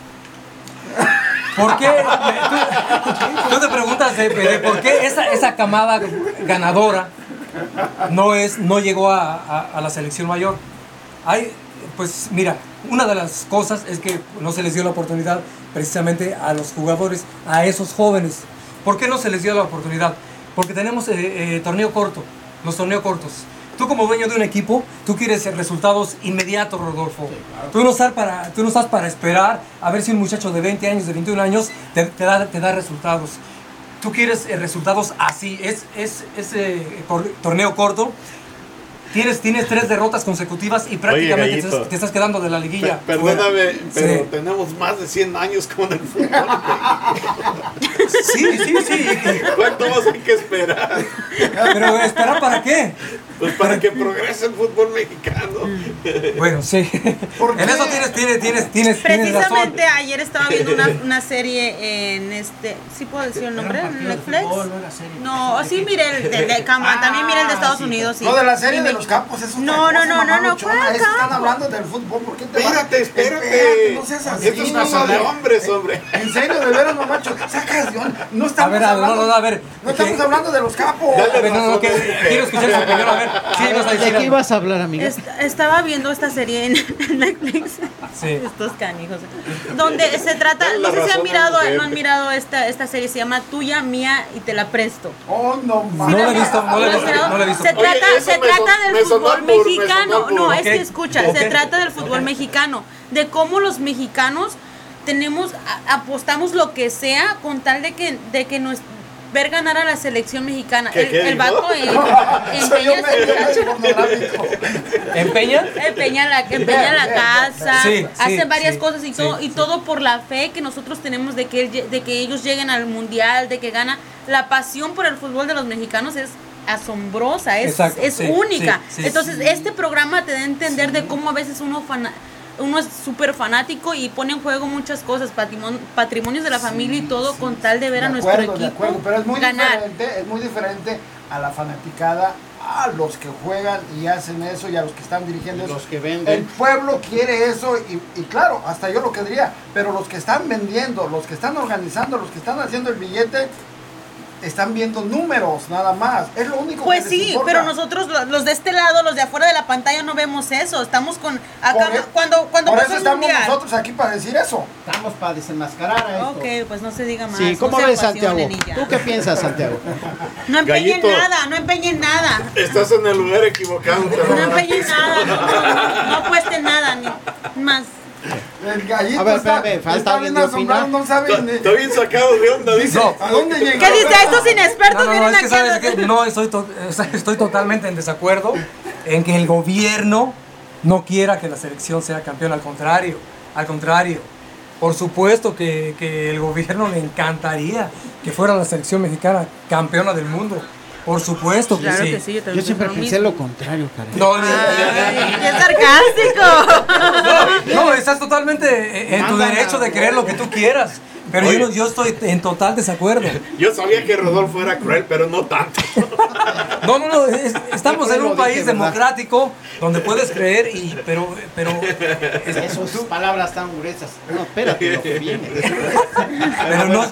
¿Por qué? Tú te preguntas de por qué esa camada ganadora no llegó a la selección mayor. Pues mira, una de las cosas es que no se les dio la oportunidad precisamente a los jugadores, a esos jóvenes. ¿Por qué no se les dio la oportunidad? Porque tenemos torneo corto, los torneos cortos. Tú como dueño de un equipo, tú quieres resultados inmediatos, Rodolfo. Tú no estás para esperar a ver si un muchacho de 20 años, de 21 años, te da resultados. Tú quieres resultados así. Es torneo corto. Tienes 3 derrotas consecutivas y prácticamente Oye, te estás quedando de la liguilla. Perdóname, pero Sí. tenemos más de 100 años con el fútbol. Sí. ¿Cuánto más hay que esperar? Pero ¿esperar para qué? Pues para que progrese el fútbol mexicano. Bueno, sí. En eso tienes razón. Precisamente ayer estaba viendo una serie en ¿sí puedo decir el nombre? ¿En Netflix? No, sí miré el de cama, también miré el de Estados Unidos. Sí. No, de la serie de los campos, es otra No, cosa, no, mamaluchona. ¿cuál Están campo? hablando del fútbol, ¿por qué te Espérate. no seas así. Esto es cosa de hombres, hombre. En serio, de veras, no macho, sacas de onda. No A estamos ver, hablando, a ver. no estamos hablando de los capos. A ver, no, quiero escuchar su opinión, a ver. Sí, vas a ¿De decir qué algo. ibas a hablar, amiga? Estaba viendo esta serie en Netflix. Sí. Estos canijos. Donde se trata, no sé si no han mirado esta serie, se llama Tuya, Mía y Te la Presto. Oh, no, No la he visto, no la he visto. Se trata del fútbol mexicano. sonó No, puro. es que Ok. escucha, Ok. se trata del fútbol mexicano, de cómo los mexicanos apostamos lo que sea con tal de que nos ver ganar a la selección mexicana. ¿Qué El dijo? vato Soy yo empeña ¿Empeña? empeña la casa, Sí, hacen varias sí, cosas y todo por la fe que nosotros tenemos de que ellos lleguen al mundial, de que gana. La pasión por el fútbol de los mexicanos es asombrosa, es Exacto, es sí, única. sí, sí. Entonces, este programa te da a entender de cómo a veces uno es súper fanático y pone en juego muchas cosas, patrimonios de la familia y todo con tal de ver a nuestro equipo De acuerdo, pero es muy ganar. diferente a la fanaticada, a los que juegan y hacen eso y a los que están dirigiendo eso. Los que venden. El pueblo quiere eso y claro, hasta yo lo que diría, pero los que están vendiendo, los que están organizando, los que están haciendo el billete, están viendo números nada más. Es lo único Pues que les sí, importa. pero nosotros los de este lado, los de afuera de la pantalla no vemos eso. Estamos con acá cuando Por pasó eso el estamos mundial. nosotros aquí para decir eso. Estamos para desenmascarar a esto. Ok, pues no se diga más. Sí, no ¿cómo se ves, apasionen Santiago? y ya. ¿Tú qué piensas, Santiago? No empeñen Gallito. nada, no empeñen nada. Estás en el lugar equivocado. No empeñen nada, no apuesten nada, ni más. El gallito A ver, está, espérame, falta está alguien bien de asombrado, opinar. no sabe ni... Está bien sacado de onda, dice. No. ¿A dónde llegó? ¿Qué dice? Estos inexpertos vienen es que aquí. sabes que no, estoy totalmente en desacuerdo en que el gobierno no quiera que la selección sea campeón, al contrario. Por supuesto que el gobierno le encantaría que fuera la selección mexicana campeona del mundo. Por supuesto que Claro sí. que sí, yo Yo también siempre pienso pensé lo lo mismo. contrario, caray. Ay, ¡qué sarcástico! No, estás totalmente en tu derecho de creer lo que tú quieras. Pero Oye. yo estoy en total desacuerdo. Yo sabía que Rodolfo era cruel, pero no tanto. No, estamos en un país democrático donde puedes creer, pero Esas palabras tan gruesas. No, espérate, lo que viene. Pero no,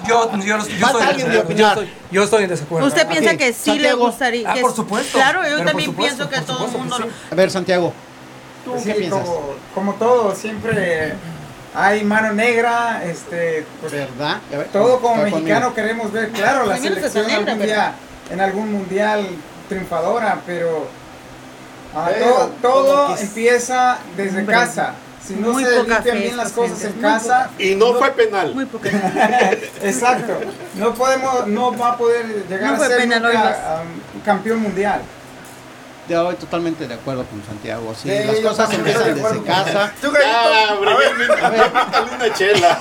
yo estoy en desacuerdo. ¿Usted piensa que sí Santiago. le gustaría? Por supuesto. Claro, yo Pero también por supuesto, pienso que todo el mundo lo... A ver, Santiago, ¿tú Pues qué sí, piensas? como todo, siempre hay mano negra, pues, ¿Verdad? A ver, todo como está mexicano conmigo. queremos ver, claro, la Primero está selección negra, algún día, en algún mundial triunfadora, pero Pero todo que es- empieza desde Hombre, casa. Si no muy se poca limpian fe bien las estos cosas en gentes, casa, Y no fue penal. Muy poca. exacto, no va a poder llegar No a fue ser penal, nunca, oigas. campeón mundial. Yo estoy totalmente de acuerdo con Santiago. Sí, Sí, las yo cosas también empiezan estoy de desde acuerdo. casa. Tú, Ya, Gallito, Briguín, una chela.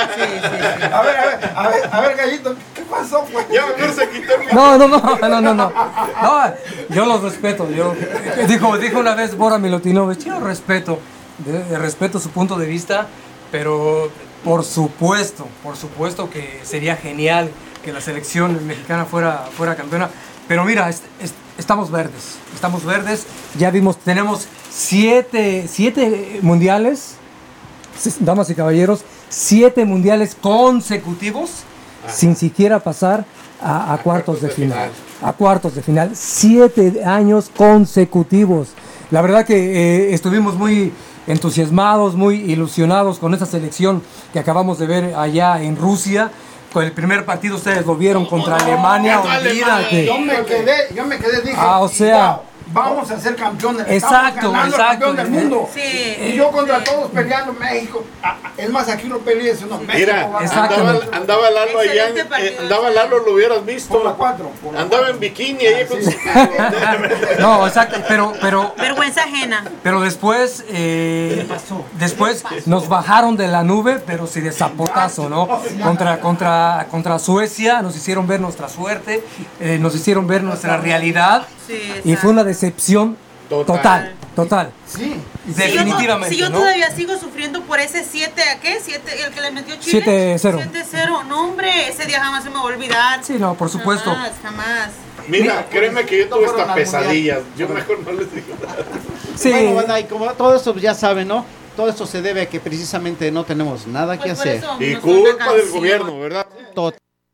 a ver, Gallito, ¿qué pasó, pues? Ya mejor se quitó el No, yo los respeto. Dijo una vez Bora Milutinovich, yo respeto su punto de vista, pero por supuesto que sería genial que la selección mexicana fuera campeona. Pero mira, estamos verdes, ya vimos, tenemos siete mundiales, damas y caballeros, 7 mundiales consecutivos sin siquiera pasar a cuartos de final. A cuartos de final, 7 años consecutivos. La verdad que estuvimos muy entusiasmados, muy ilusionados con esa selección que acabamos de ver allá en Rusia. Con el primer partido ustedes lo vieron contra Alemania, olvídate. Yo me quedé, dije, o sea, "Wow, vamos a ser campeones. Exacto, Estamos ganando al exacto. campeón del mundo. Sí. Y yo contra todos peleando México. Es más, aquí no peleé, sino México. Mira, va a exactamente. ganar. andaba Lalo allá, Excelente partido. andaba Lalo, lo hubieras visto. Por la 4. Andaba en bikini ahí con su... No, exacto, pero Vergüenza ajena. Pero después, después nos bajaron de la nube, pero sí de zapotazo, ¿no? Contra Suecia nos hicieron ver nuestra suerte, nos hicieron ver nuestra realidad, Sí, y fue una decepción total. Sí. Definitivamente, Si yo ¿no? todavía sigo sufriendo por ese 7, ¿a qué? 7, el que le metió Chile. 7-0. 7-0. No, hombre, ese día jamás se me va a olvidar. Sí, no, por supuesto. Jamás. Mira, créeme que yo tuve fueron esta al pesadilla. Yo mejor no les digo nada. Sí. Bueno, banda, y como todo esto ya saben, ¿no? Todo esto se debe a que precisamente no tenemos nada que Pues por hacer. eso Y nos fue una culpa del canción. gobierno, ¿verdad? Tot-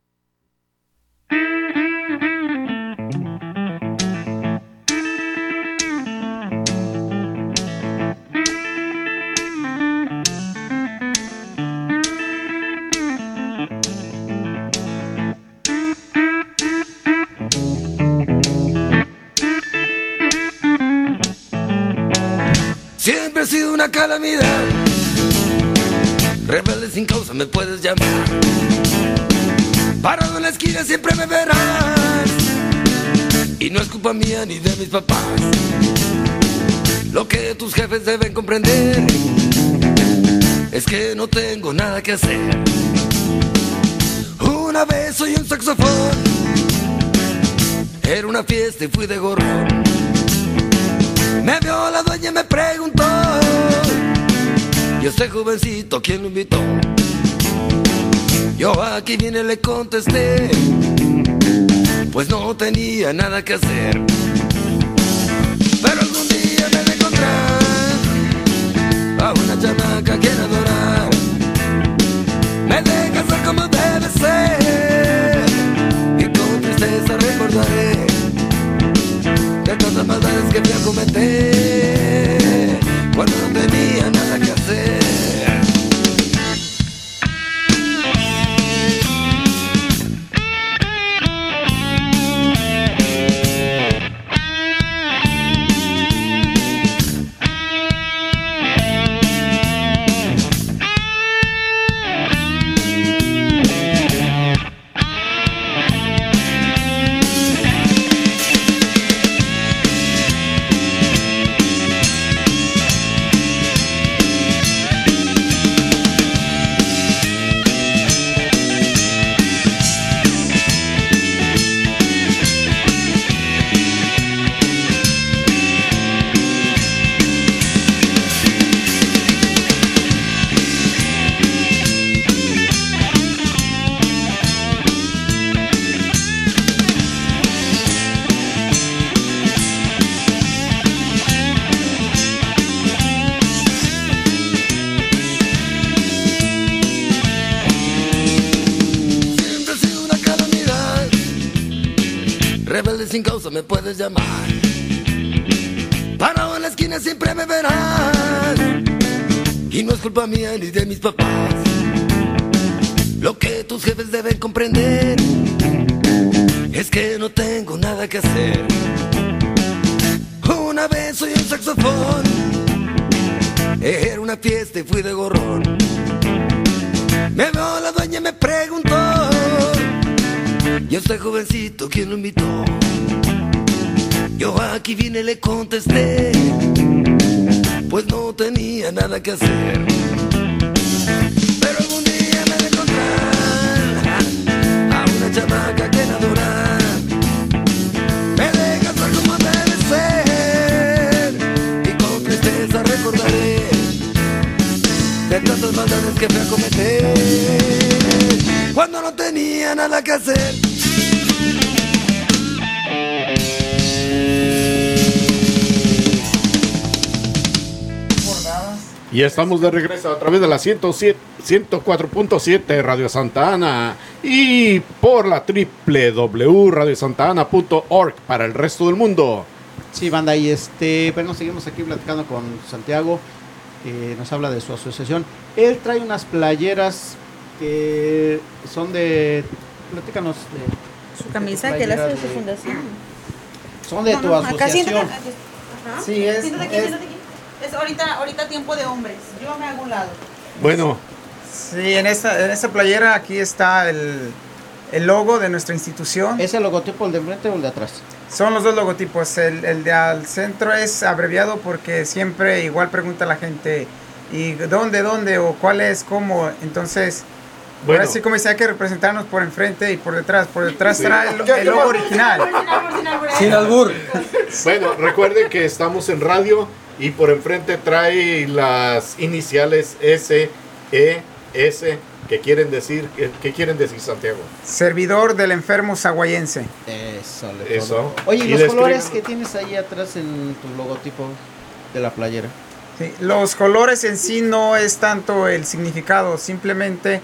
Siempre he sido una calamidad. Rebelde sin causa me puedes llamar. Parado en la esquina siempre me verás. Y no es culpa mía ni de mis papás. Lo que tus jefes deben comprender es que no tengo nada que hacer. Una vez oí un saxofón. Era una fiesta y fui de gorrón. Me vio la dueña y me preguntó: ¿y este jovencito quién lo invitó? Yo aquí vine le contesté, pues no tenía nada que hacer. Pero algún día me de encontrar a una chamaca que adorar. Me de casar como debe ser y con tristeza recordaré de tantas maldades que voy a cometer cuando no tenía nada que hacer. rebelde sin causa me puedes llamar. Parado en la esquina siempre me verás, y no es culpa mía ni de mis papás. Lo que tus jefes deben comprender es que no tengo nada que hacer. Una vez soy un saxofón, era una fiesta y fui de gorrón. Me veo la dueña y me preguntó, ¿y este jovencito quién lo invitó? Yo aquí vine y le contesté, pues no tenía nada que hacer. Pero algún día me de encontrar a una chamaca que la adora. Me deja ser como debe ser, y con tristeza recordaré de tantas maldades que fui a cometer cuando no tenía nada que hacer. Y estamos de regreso a través de la 104.7 Radio Santa Ana y por la www.radiosantana.org para el resto del mundo. Sí, banda, y bueno, seguimos aquí platicando con Santiago, que nos habla de su asociación. Él trae unas playeras que son de... Platícanos de... Su camisa que él hace de su fundación. Son de tu asociación. Sí, es... Siéntate aquí. Es ahorita tiempo de hombres. Yo me hago un lado. Bueno. Sí, en esta playera aquí está el logo de nuestra institución. ¿Es el logotipo el de enfrente o el de atrás? Son los dos logotipos. El de al centro es abreviado porque siempre igual pregunta la gente, ¿y dónde o cuál es, cómo? Entonces, bueno, ahora sí como dice, hay que representarnos por enfrente y por detrás. Por detrás trae el logo original. Sin albur. Bueno, recuerden que estamos en radio y por enfrente trae las iniciales S, E, S. ¿Qué quieren decir, Santiago? Servidor del enfermo saguayense. Eso. Oye, ¿y los colores que tienes ahí atrás en tu logotipo de la playera? Sí, los colores en sí no es tanto el significado, simplemente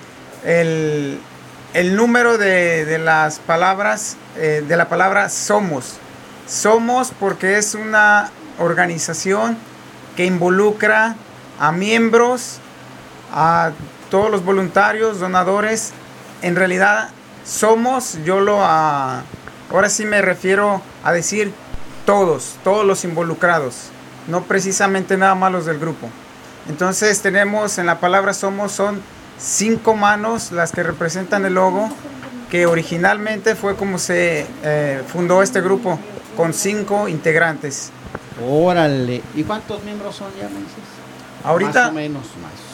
el número de las palabras, de la palabra somos. Somos porque es una organización que involucra a miembros, a todos los voluntarios, donadores. En realidad somos, ahora sí me refiero a decir todos los involucrados, no precisamente nada más los del grupo. Entonces tenemos en la palabra somos, son 5 manos las que representan el logo, que originalmente fue como se fundó este grupo, con 5 integrantes. Órale, ¿y cuántos miembros son ya, me dices? Ahorita más o menos.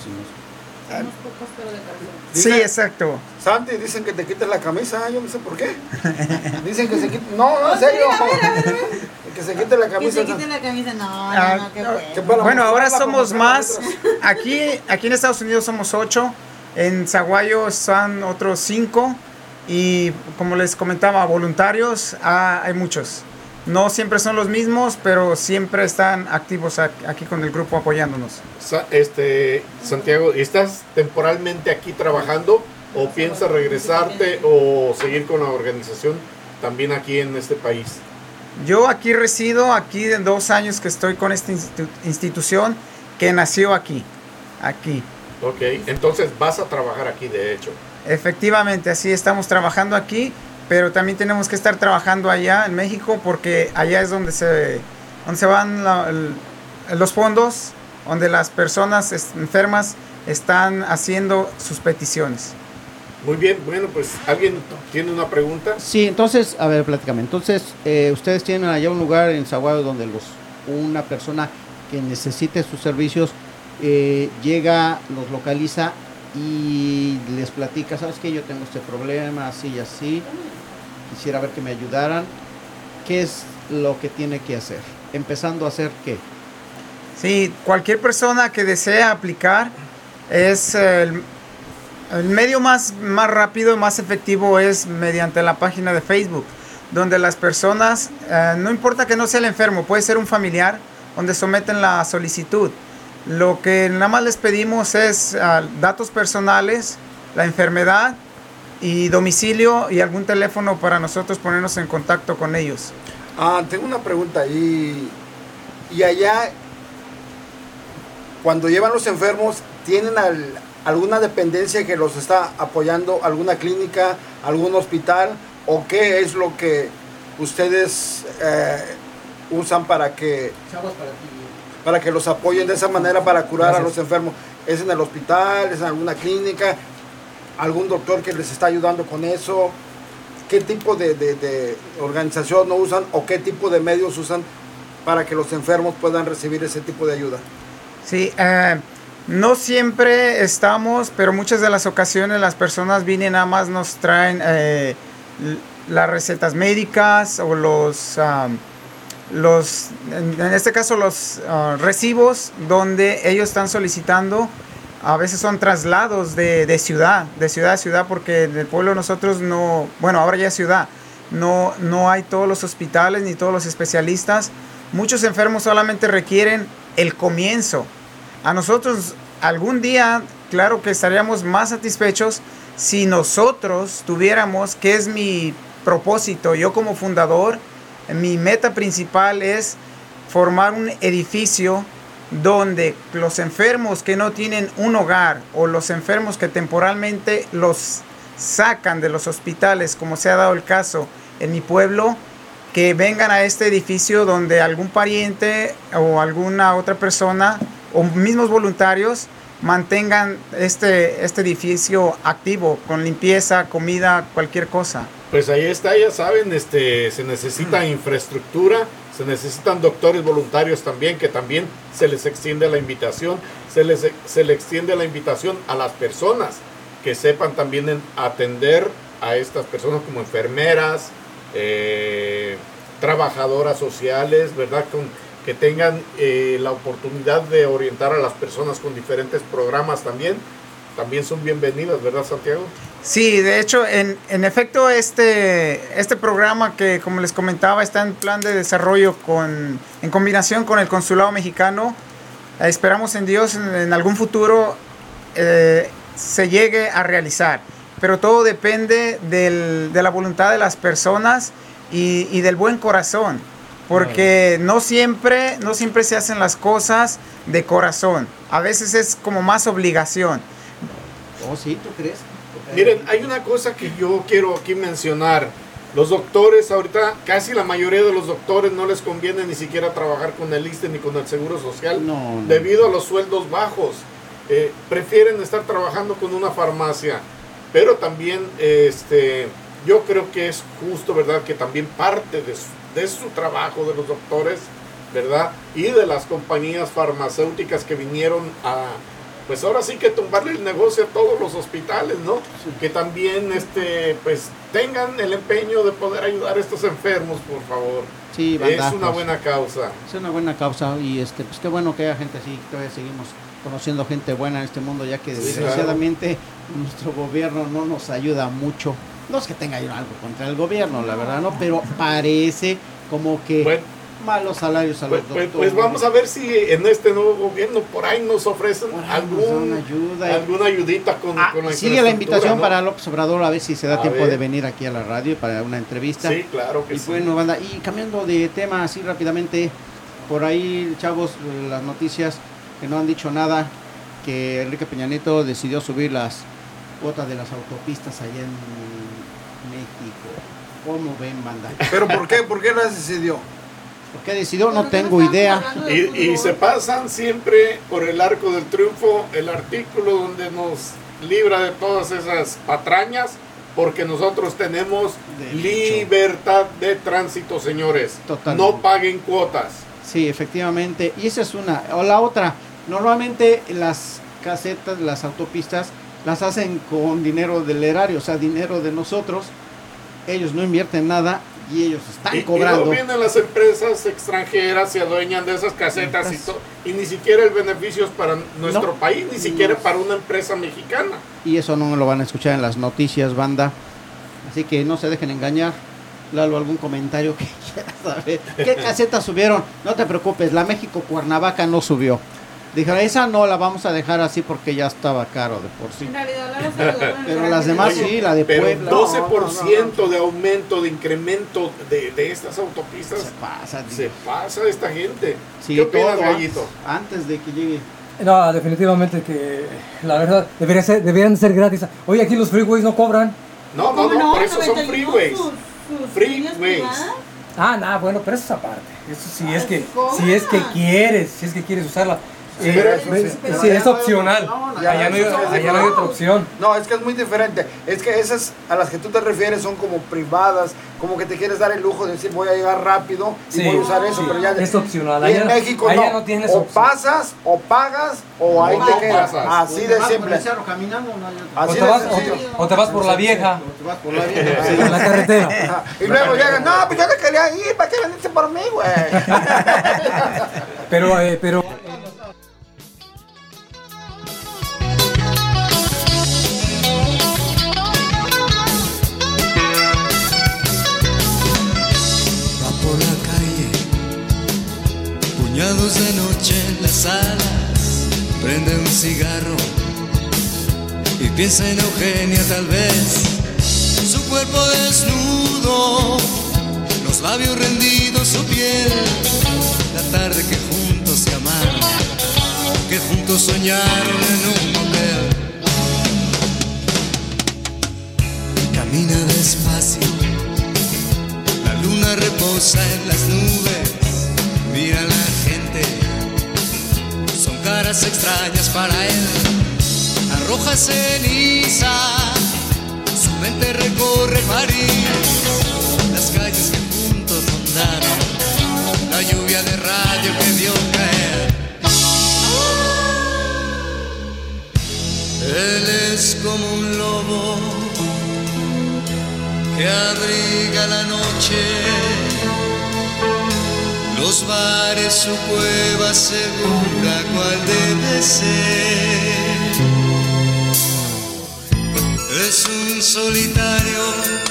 Unos pocos, pero de corazón. Sí, exacto. Santi, dicen que te quites la camisa, yo no sé por qué. Dicen que se quite... No, en serio. Que se quite la camisa. Que se quite la camisa, no, qué bueno, ahora somos más. Aquí en Estados Unidos somos 8. En Zaguayo son otros 5. Y como les comentaba, voluntarios hay muchos. No siempre son los mismos, pero siempre están activos aquí con el grupo apoyándonos. Santiago, ¿estás temporalmente aquí trabajando o piensas regresarte o seguir con la organización también aquí en este país? Yo aquí resido, aquí de 2 años que estoy con esta institución que nació aquí. Ok, entonces vas a trabajar aquí de hecho. Efectivamente, así estamos trabajando aquí. Pero también tenemos que estar trabajando allá en México porque allá es donde se van los fondos, donde las personas enfermas están haciendo sus peticiones. Muy bien, bueno, pues ¿alguien tiene una pregunta? Sí, entonces, a ver, platícame. Entonces, ustedes tienen allá un lugar en Zaguayo donde una persona que necesite sus servicios llega, los localiza y les platica, ¿sabes qué? Yo tengo este problema, así y así. Quisiera ver que me ayudaran. ¿Qué es lo que tiene que hacer? Empezando a hacer ¿qué? Sí, cualquier persona que desea aplicar es el medio más rápido y más efectivo es mediante la página de Facebook, donde las personas, no importa que no sea el enfermo, puede ser un familiar, donde someten la solicitud. Lo que nada más les pedimos es datos personales, la enfermedad y domicilio y algún teléfono para nosotros ponernos en contacto con ellos. Tengo una pregunta. Y allá, cuando llevan los enfermos, ¿tienen alguna dependencia que los está apoyando? ¿Alguna clínica? ¿Algún hospital? ¿O qué es lo que ustedes usan para que los apoyen de esa manera para curar a los enfermos? ¿Es en el hospital? ¿Es en alguna clínica? ¿Algún doctor que les está ayudando con eso? ¿Qué tipo de organización no usan o qué tipo de medios usan para que los enfermos puedan recibir ese tipo de ayuda? Sí, no siempre estamos, pero muchas de las ocasiones las personas vienen, nada más nos traen las recetas médicas o en este caso los recibos donde ellos están solicitando. A veces son traslados de ciudad a ciudad, porque en el pueblo nosotros no, bueno, ahora ya es ciudad, no hay todos los hospitales ni todos los especialistas. Muchos enfermos solamente requieren el comienzo. A nosotros algún día, claro que estaríamos más satisfechos si nosotros tuviéramos, que es mi propósito, yo como fundador, mi meta principal es formar un edificio donde los enfermos que no tienen un hogar o los enfermos que temporalmente los sacan de los hospitales, como se ha dado el caso en mi pueblo, que vengan a este edificio donde algún pariente o alguna otra persona o mismos voluntarios mantengan este edificio activo con limpieza, comida, cualquier cosa. Pues ahí está, ya saben, se necesita infraestructura, se necesitan doctores voluntarios también, que también se les extiende la invitación, se le extiende la invitación a las personas que sepan también atender a estas personas como enfermeras, trabajadoras sociales, ¿verdad? Que tengan la oportunidad de orientar a las personas con diferentes programas también son bienvenidas, ¿verdad, Santiago? Sí, de hecho, en efecto, este programa que, como les comentaba, está en plan de desarrollo en combinación con el Consulado Mexicano. Esperamos en Dios en algún futuro se llegue a realizar, pero todo depende de la voluntad de las personas y del buen corazón, porque no siempre se hacen las cosas de corazón, a veces es como más obligación. Oh, sí, ¿tú crees? Miren, hay una cosa que yo quiero aquí mencionar. Los doctores ahorita, casi la mayoría de los doctores no les conviene ni siquiera trabajar con el ISSSTE ni con el Seguro Social, debido a los sueldos bajos. Prefieren estar trabajando con una farmacia, pero también yo creo que es justo, ¿verdad?, que también parte de su trabajo de los doctores, ¿verdad?, y de las compañías farmacéuticas que vinieron pues ahora sí que tumbarle el negocio a todos los hospitales, ¿no? Sí. Que también pues tengan el empeño de poder ayudar a estos enfermos, por favor. Sí, banda, es una buena causa. Es una buena causa y pues qué bueno que haya gente así, que todavía seguimos conociendo gente buena en este mundo, ya que desgraciadamente nuestro gobierno no nos ayuda mucho. No es que tenga yo algo contra el gobierno, la verdad, ¿no? Pero parece como que malos salarios a los doctores. Pues vamos a ver si en este nuevo gobierno por ahí nos ofrecen alguna ayudita con la sigue la invitación, ¿no?, para López Obrador, a ver si se da tiempo de venir aquí a la radio para una entrevista. Sí, claro que y sí. Bueno, banda, y cambiando de tema así rápidamente, por ahí, chavos, las noticias que no han dicho nada, que Enrique Peña Nieto decidió subir las cuotas de las autopistas allá en México. ¿Cómo ven, banda? ¿Pero por qué? ¿Por qué las decidió? ¿Por qué decidió? No tengo idea. Y se pasan siempre por el arco del triunfo el artículo donde nos libra de todas esas patrañas, porque nosotros tenemos libertad de tránsito, señores. Totalmente. No paguen cuotas. Sí, efectivamente. Y esa es una. O la otra, normalmente las casetas, las autopistas, las hacen con dinero del erario, o sea, dinero de nosotros. Ellos no invierten nada y ellos están cobrando. Y luego vienen las empresas extranjeras, se adueñan de esas casetas y ni siquiera el beneficio es para nuestro país, ni siquiera para una empresa mexicana. Y eso no lo van a escuchar en las noticias, banda. Así que no se dejen engañar. Lalo, algún comentario que quieras saber. ¿Qué casetas subieron? No te preocupes, la México Cuernavaca no subió. Dijeron, esa no la vamos a dejar así porque ya estaba caro de por sí. En realidad, la saludaron. Pero las demás sí, la de Pero Puebla. 12% de aumento, de incremento de estas autopistas. Se pasa esta gente. Sí, ¿Qué opinas, todo Gallito? antes de que llegue. No, definitivamente que la verdad deberían ser gratis. Oye, aquí los freeways no cobran. No, por eso son freeways. Freeways. Bueno, pero eso es aparte. Eso si es que quieres usarla. Sí, es opcional. Allá no hay otra opción. No, es que es muy diferente. Es que esas a las que tú te refieres son como privadas, como que te quieres dar el lujo de decir voy a llegar rápido y voy a usar eso, pero ya es opcional. Y en México no tienes o pasas, o pagas, o ahí te quedas. Así de simple. O te vas por la vieja. En la carretera. Y luego llegan, no, pues yo te quería ir, ¿para qué veniste por mí, güey? Pero Puñados de noche en las salas, prende un cigarro y piensa en Eugenia tal vez. Su cuerpo desnudo, los labios rendidos, su piel. La tarde que juntos se amaron, que juntos soñaron en un motel. Camina despacio, la luna reposa en las nubes. Mira la gente, son caras extrañas para él. Arroja ceniza, su mente recorre París. Las calles que juntos rondaron, la lluvia de rayo que vio caer. Él es como un lobo que abriga la noche. Los bares, su cueva segura, cuál debe ser. Es un solitario,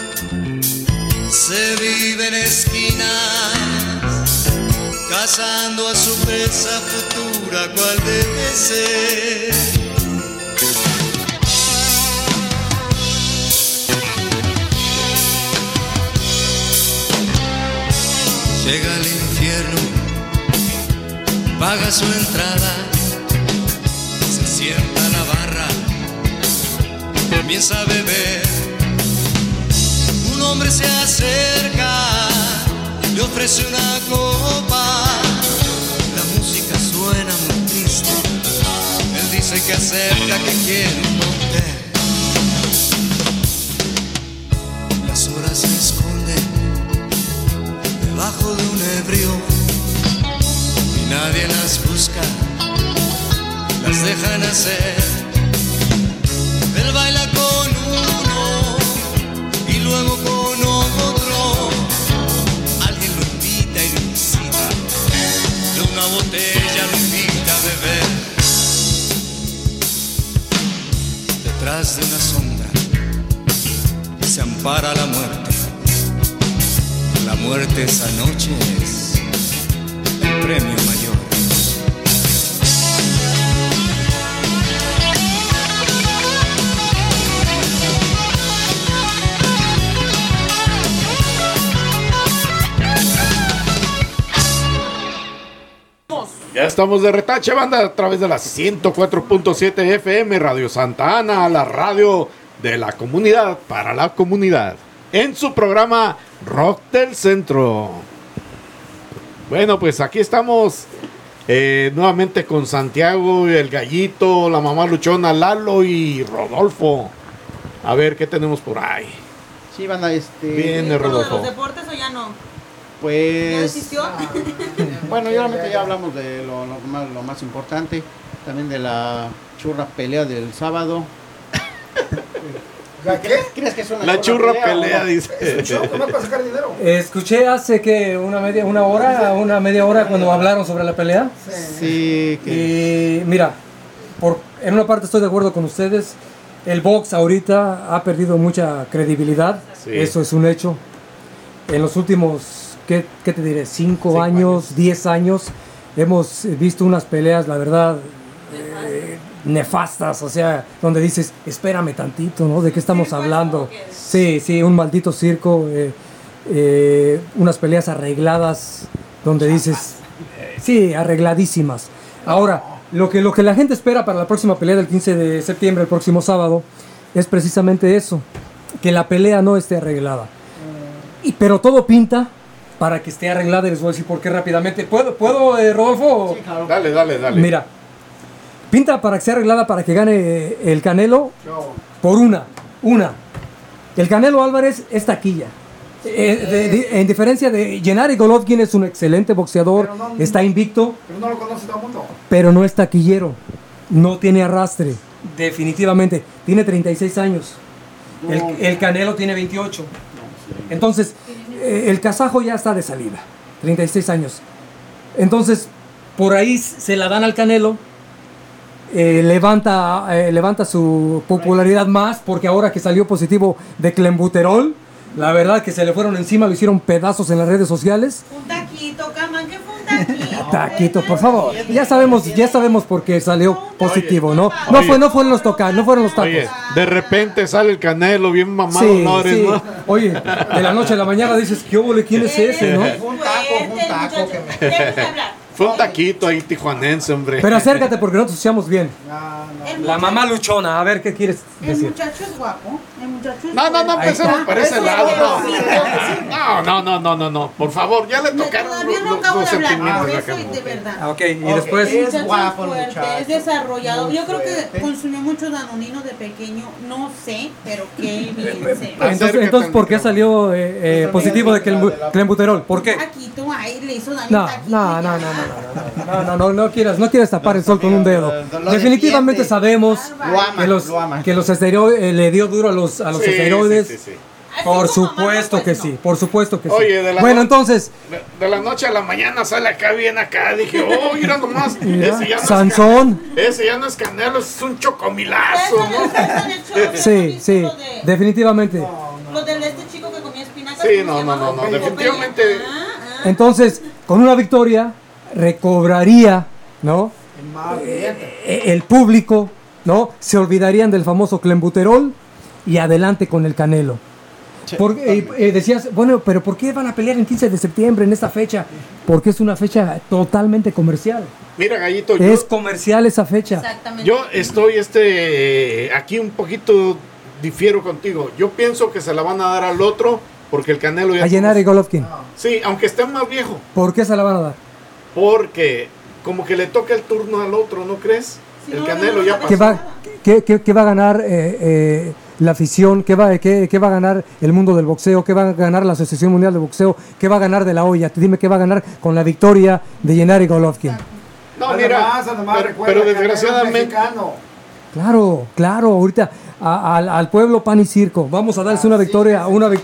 se vive en esquinas, cazando a su presa futura, cuál debe ser. Llega al infierno, paga su entrada, se sienta a la barra, comienza a beber. Un hombre se acerca, le ofrece una copa, la música suena muy triste, él dice que acepta, que quiere un motel. Las horas se esconden debajo de un ebrio y nadie las busca, las dejan hacer. Él baila con uno y luego con otro, alguien lo invita y lo incita, de una botella lo invita a beber. Detrás de una sombra se ampara la muerte. La muerte esa noche es el premio mayor. Ya estamos de retache, banda, a través de la 104.7 FM, Radio Santa Ana, la radio de la comunidad para la comunidad, en su programa Rock del Centro. Bueno, pues aquí estamos nuevamente con Santiago, el Gallito, la mamá luchona, Lalo y Rodolfo. A ver, ¿qué tenemos por ahí? Sí, banda, Viene Rodolfo. ¿Los deportes o ya no? Pues... ¿Ya desistió? Bueno, realmente ya hablamos de lo más importante, también de la churra pelea del sábado. ¿La qué? ¿Crees que es La churra pelea, dice. ¿Cómo para sacar dinero? Escuché hace que una media hora cuando hablaron sobre la pelea. Sí. Y mira, en una parte estoy de acuerdo con ustedes. El box ahorita ha perdido mucha credibilidad. Sí. Eso es un hecho. En los últimos, ¿qué te diré? 5 años, 10 años, hemos visto unas peleas, la verdad, nefastas, o sea, donde dices, espérame tantito, ¿no? ¿De qué estamos hablando? Sí, un maldito circo, unas peleas arregladas, donde dices, sí, arregladísimas. Ahora, lo que la gente espera para la próxima pelea del 15 de septiembre, el próximo sábado, es precisamente eso, que la pelea no esté arreglada. Pero todo pinta para que esté arreglada, y les voy a decir por qué rápidamente. ¿Puedo Rodolfo? Sí, claro. Dale. Mira, pinta para que sea arreglada para que gane el Canelo por una. El Canelo Álvarez es taquilla. En diferencia de Gennady Golovkin, es un excelente boxeador, está invicto. Pero no lo conoce todo el mundo. Pero no es taquillero, no tiene arrastre, definitivamente. Tiene 36 años, el Canelo tiene 28. Entonces, el kazajo ya está de salida, 36 años. Entonces, por ahí se la dan al Canelo. Levanta su popularidad más, porque ahora que salió positivo de clenbuterol, la verdad que se le fueron encima, lo hicieron pedazos en las redes sociales. Un taquito, Caman, ¿qué fue un taquito? Taquito, por favor. Ya sabemos por qué salió positivo, ¿no? No fueron los tacos. Oye, de repente sale el Canelo bien mamado, sí. ¿no? Oye, de la noche a la mañana dices, ¿qué óvole? ¿Quién es ese, no? Fue un taco que me... Fue un taquito ahí tijuanense, hombre. Pero acércate porque no te escuchamos bien. La mamá luchona, a ver qué quieres decir. El muchacho es guapo. No, empecemos por ese lado. No. Por favor, ya le tocaron los sentimientos de acá. De verdad. Ok, y después. Es guapo, fuerte, es desarrollado. Yo creo que consumió mucho danonino de pequeño. No sé, pero qué bien sé. Entonces, ¿por qué salió positivo de clenbuterol? ¿Por qué? Aquí tú ahí le hizo daño. No quieras tapar el sol con un dedo. Definitivamente sabemos que los esteroides le dio duro a los esteroides. Sí. Por supuesto que sí. Oye, bueno, entonces de la noche a la mañana sale bien acá. Dije, mira nomás, Sansón. Ese ya no es Canelo, es un chocomilazo, ¿no? Sí, definitivamente. Lo del chico que comía espinacas. Sí, no, definitivamente. Entonces, con una victoria recobraría, ¿no? El público, ¿no? Se olvidarían del famoso clenbuterol y adelante con el Canelo. Decías, bueno, pero ¿por qué van a pelear el 15 de septiembre en esta fecha? Porque es una fecha totalmente comercial. Mira, Gallito, es comercial esa fecha. Exactamente. Yo estoy aquí un poquito difiero contigo. Yo pienso que se la van a dar al otro porque el Canelo ya... A Gennady Golovkin. Sí, aunque esté más viejo. ¿Por qué se la van a dar? Porque como que le toca el turno al otro, ¿no crees? El Canelo ya pasó. ¿Qué va a ganar la afición? ¿Qué va a ganar el mundo del boxeo? ¿Qué va a ganar la Asociación Mundial de Boxeo? ¿Qué va a ganar de la olla? Dime qué va a ganar con la victoria de Gennady Golovkin. No, mira, pero desgraciadamente... Claro, ahorita al pueblo pan y circo. Vamos a darles una victoria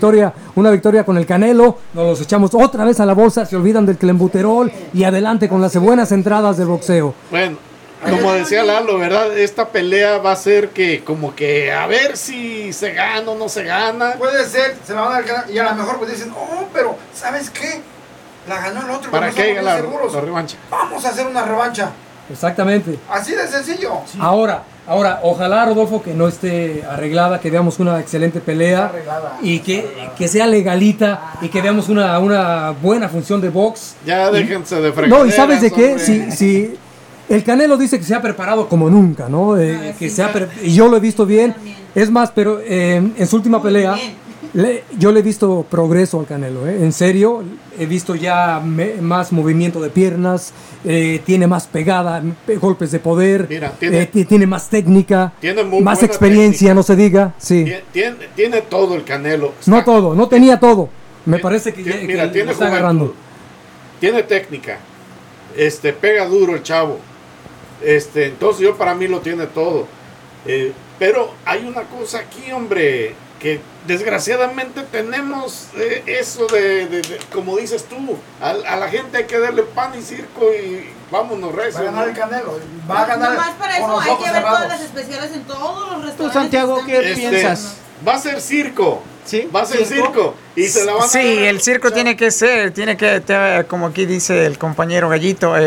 con el Canelo. Nos los echamos otra vez a la bolsa, se olvidan del clenbuterol y adelante con las buenas entradas del boxeo. Bueno, como decía Lalo, ¿verdad? Esta pelea va a ser que como que a ver si se gana o no se gana. Puede ser, se la van a ganar y a lo mejor pues dicen, pero ¿sabes qué? La ganó el otro. ¿Para qué haya la revancha? Vamos a hacer una revancha. Exactamente. Así de sencillo. Sí. Ahora, ojalá, Rodolfo, que no esté arreglada, que veamos una excelente pelea y que sea legalita y que veamos una buena función de box. Ya déjense de fregaderas. No, y ¿sabes de qué? Si el Canelo dice que se ha preparado como nunca, ¿no? Y yo lo he visto bien. Es más, pero en su última pelea yo le he visto progreso al Canelo, en serio. He visto ya más movimiento de piernas, tiene más pegada, golpes de poder. Mira, tiene más técnica, más experiencia, técnica. No se diga. Sí. Tiene todo el Canelo. No tenía todo. Me parece que tiene está agarrando. Tiene técnica. Pega duro el chavo. Entonces para mí lo tiene todo. Pero hay una cosa aquí, hombre, que desgraciadamente tenemos eso de como dices tú, a la gente hay que darle pan y circo y vámonos recio. Va a ganar el Canelo, va a ganar. Nomás para eso hay que ver todas las especiales en todos los restaurantes. ¿Tú, Santiago, qué piensas? Va a ser circo. ¿Sí? Va a ser circo. Y se la van a el circo tiene que ser, como aquí dice el compañero Gallito,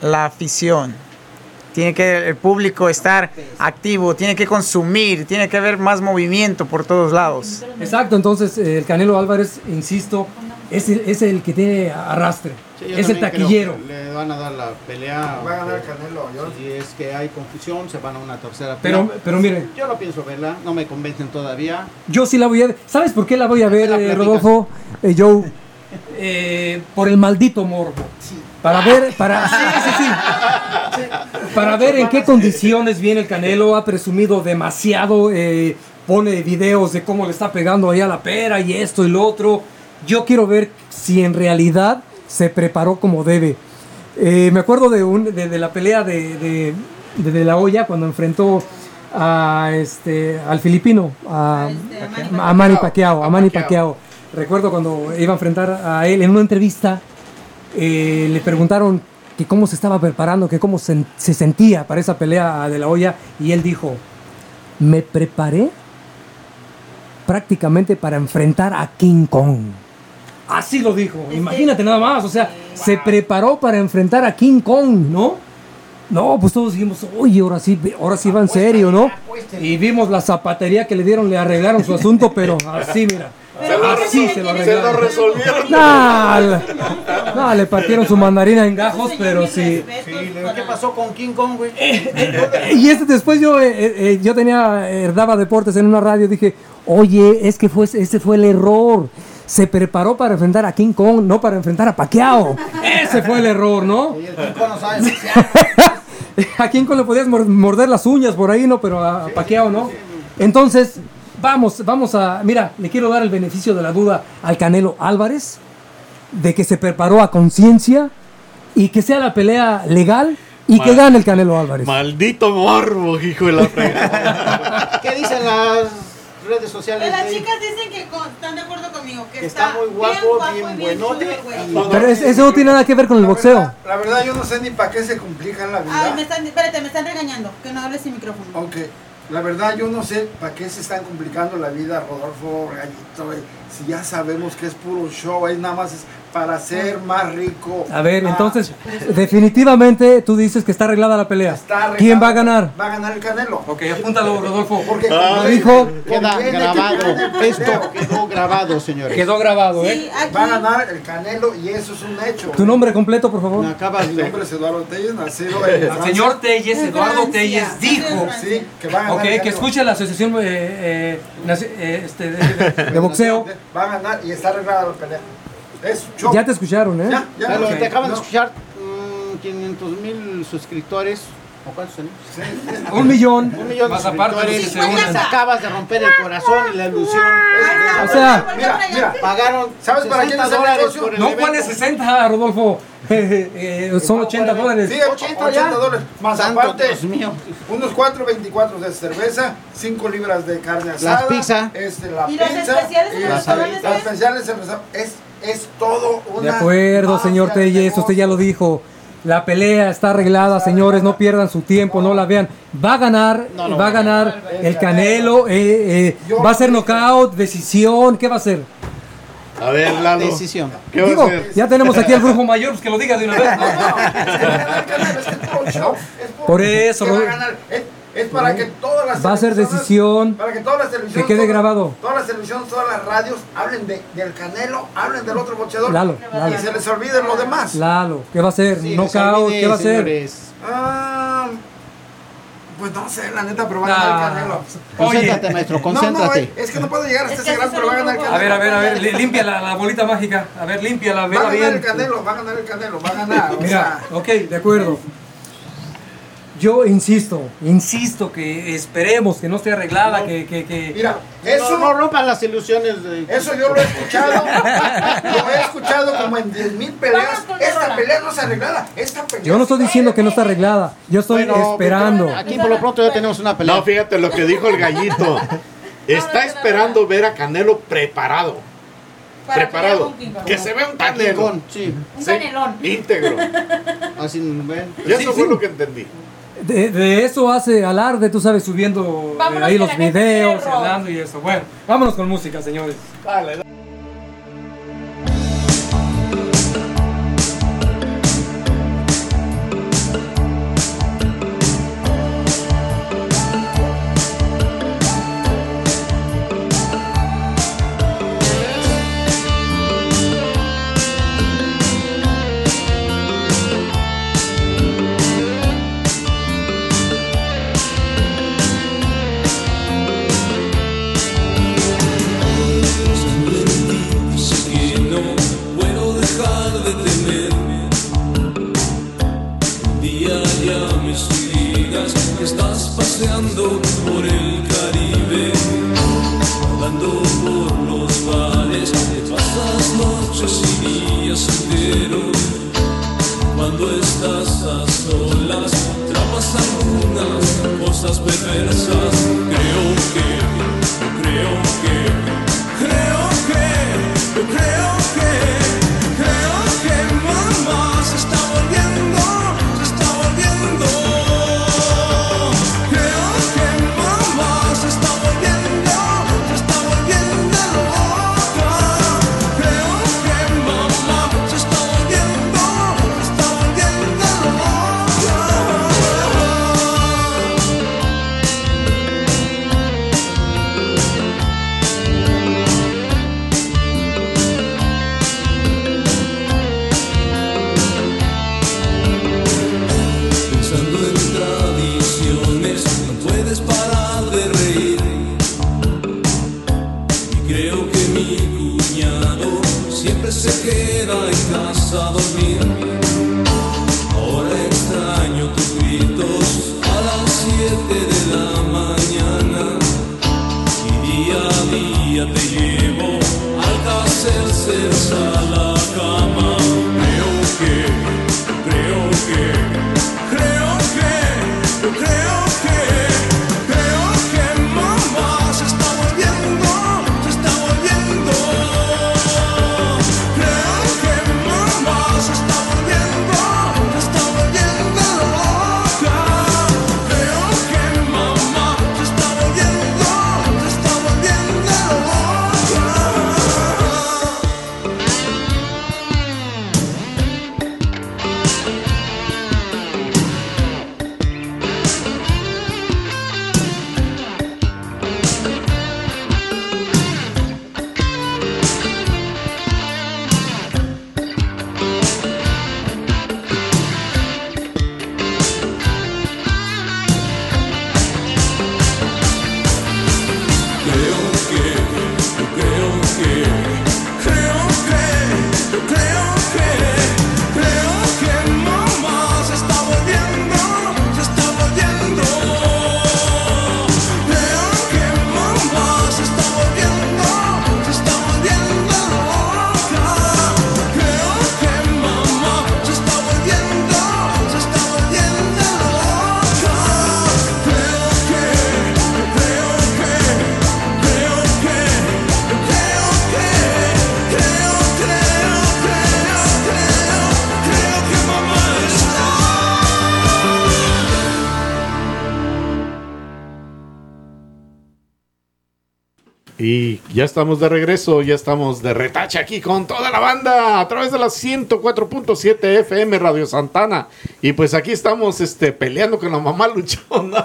la afición. Tiene que el público estar activo, tiene que consumir, tiene que haber más movimiento por todos lados. Exacto, entonces el Canelo Álvarez, insisto, es el que tiene arrastre, Sí, es el taquillero. Le van a dar la pelea. Va a ganar el Canelo. Si es que hay confusión, se van a una tercera pelea. Pero miren, yo no pienso verla, no me convencen todavía. yo sí la voy a ver. ¿Sabes por qué la voy a ver, Rodolfo, Joe? Por el maldito morbo. Para ver, para ver en qué condiciones viene el Canelo. Ha presumido demasiado, pone videos de cómo le está pegando ahí a la pera y esto y lo otro. Yo quiero ver si en realidad se preparó como debe. Me acuerdo de la pelea de la Hoya cuando enfrentó al filipino, a Manny Pacquiao. Recuerdo cuando iba a enfrentar a él en una entrevista, le preguntaron que cómo se estaba preparando, que cómo se sentía para esa pelea de la Hoya, y él dijo: me preparé prácticamente para enfrentar a King Kong. Así lo dijo, imagínate nada más, o sea, se preparó para enfrentar a King Kong, ¿no? No, pues todos dijimos, oye, ahora sí va en serio, ¿no? Y vimos la zapatería que le dieron, le arreglaron su asunto, pero así, mira. Así se lo arreglaron. Se lo resolvieron. No, le partieron su mandarina en gajos, pero sí. ¿Qué pasó con King Kong, güey? Y después yo daba deportes en una radio, dije, oye, es que ese fue el error. Se preparó para enfrentar a King Kong, no para enfrentar a Pacquiao. Ese fue el error, ¿no? Y el King Kong no sabe. A King Kong le podías morder las uñas por ahí, ¿no? Pero a Pacquiao, ¿no? Entonces, vamos a... Mira, le quiero dar el beneficio de la duda al Canelo Álvarez, de que se preparó a conciencia y que sea la pelea legal y que gane el Canelo Álvarez. Maldito morbo, hijo de la fregada. ¿Qué dicen las redes sociales? Las chicas dicen que están de acuerdo conmigo, que está muy guapo, bien buenote. Pero eso no tiene nada que ver con el boxeo. La verdad, yo no sé ni para qué se complican la vida. Ay, me están regañando, que no hables sin micrófono. Aunque, la verdad, yo no sé para qué se están complicando la vida, Rodolfo, Gallito. Si ya sabemos que es puro show, es nada más para ser más rico. A ver, entonces, definitivamente tú dices que está arreglada la pelea. ¿Quién va a ganar? Va a ganar el Canelo. Ok, apúntalo, Rodolfo. Porque como dijo, queda grabado. Esto quedó grabado, señores. Quedó grabado, ¿eh? Sí, aquí. Va a ganar el Canelo y eso es un hecho. ¿Tu nombre completo, por favor? Mi nombre es Eduardo Telles, nacido en El Francia. señor Telles, Eduardo Telles, dijo Sí, que va a ganar. ok, el que Canelo. escuche la asociación de boxeo. Va a ganar y está arreglada la pelea. Es show. Ya te escucharon, ¿eh? Ya. Pero Ok. te acaban de escuchar 500,000 suscriptores. ¿O cuántos tenemos? 1 millón. 1 millón de Más aparte de suscriptores. que se unan. Te acabas de romper el corazón y la ilusión. O sea, Mira, Pagaron ¿sabes para quién es el $60 negocio? por el no, evento. ¿cuál es 60, Rodolfo? Son $80. Sí, $80 $80. Más Santo aparte, Dios mío. unos 4.24 de cerveza, 5 libras de carne asada. pizza. La ¿Y los pizza. especiales en y los las restaurantes? Los especiales en los restaurantes. Es todo una... De acuerdo, señor mafia de Telles, usted ya lo dijo. La pelea está arreglada, señores, no pierdan su tiempo, no la vean. Va a ganar, el Canelo, va a ser knockout, decisión, ¿qué va a ser? A ver, Lalo. Decisión. ¿Qué va a Digo, hacer? ya tenemos aquí al brujo mayor, pues que lo diga de una vez. Por eso, ¿Qué va a ganar? Es para que todas las va a ser televisoras- decisión, para que todas las televisiones, que quede todas- grabado. Todas las televisiones, todas las radios hablen del Canelo, hablen del otro boxeador. Lalo. Y se les olvide lo demás. Lalo, ¿qué va a ser? Sí, Knockout, ¿qué va a ser? Pues no sé, la neta, pero va a ganar el Canelo. Concéntrate, maestro, concéntrate. Es que no puedo llegar hasta ese grado, pero va a ganar el Canelo. A ver, limpia la bolita mágica. A ver, límpiala, Va a vela ganar bien. el Canelo, va a ganar el Canelo, va a ganar. Mira, ok, de acuerdo. Yo insisto que esperemos que no esté arreglada, que... Mira, eso No rompan las ilusiones de... Eso yo lo he escuchado. Lo he escuchado como en 10,000 peleas. Esta pelea no es arreglada. Esta pelea Yo no estoy diciendo que no está arreglada, yo estoy esperando. Aquí por lo pronto ya tenemos una pelea. No, fíjate lo que dijo el Gallito. Está esperando ver a Canelo preparado. Preparado. Que se vea un Canelo. Sí. Un canelón. Íntegro. Así ven. Y eso fue sí. lo que entendí. De eso hace alarde, tú sabes, subiendo Vámonos, ahí que los la gente videos, quiere rock. hablando y eso. Bueno, vámonos con música, señores. Dale, paseando por el Caribe, nadando por los bares, te pasas noches y días enteros. Cuando estás a solas, trapas algunas cosas perversas. Creo que mamá se está volviendo. Creo que mamá se está volviendo loca. Creo que mamá se está volviendo loca. Pensando en tradiciones, no puedes parar de reír. Y creo que mi cuñado siempre se queda en casa a dormir. Ahora extraño tus gritos a las 7 de la mañana. Y día a día te llevo al caserse a la cama. Creo que mamá se está volviendo. Creo que mamá se está volviendo loca. Creo que mamá se está volviendo Y ya estamos de regreso, ya estamos de retache aquí con toda la banda a través de la 104.7 FM Radio Santana. Y pues aquí estamos peleando con la mamá luchona.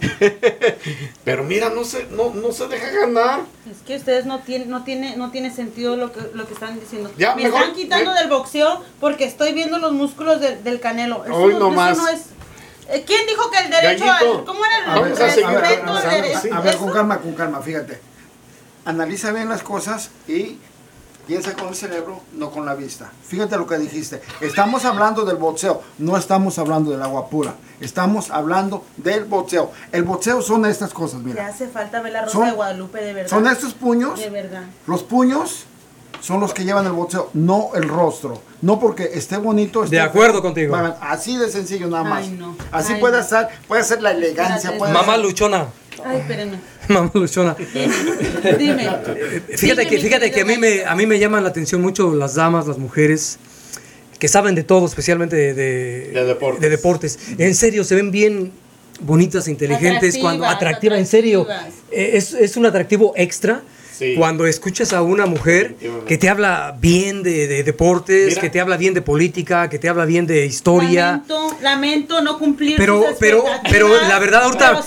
Pero mira, no se deja ganar. Es que ustedes no tiene sentido lo que están diciendo. Ya, me mejor, están quitando del boxeo porque estoy viendo los músculos del Canelo. Hoy no más. No es, ¿quién dijo que el derecho Gallito, ¿cómo era el respeto? A ver, con calma, fíjate. Analiza bien las cosas y piensa con el cerebro, no con la vista. Fíjate lo que dijiste. Estamos hablando del boxeo, no estamos hablando del agua pura. Estamos hablando del boxeo. El boxeo son estas cosas, mira. Le hace falta ver la Rosa de Guadalupe, de verdad. Son estos puños. De verdad. Los puños son los que llevan el boxeo, no el rostro. No porque esté bonito. De acuerdo contigo. Así de sencillo nada más. Ay, no. Así puede ser la elegancia. Mamá luchona. Ay, espérenme. Mamá luchona. Dime. Fíjate que a mí me llaman la atención mucho las damas, las mujeres que saben de todo, especialmente de deportes. En serio, se ven bien bonitas, inteligentes, atractivas, en serio. Es un atractivo extra. Sí. Cuando escuchas a una mujer que te habla bien de deportes, mira, que te habla bien de política, que te habla bien de historia. Lamento no cumplir pero la verdad ahorita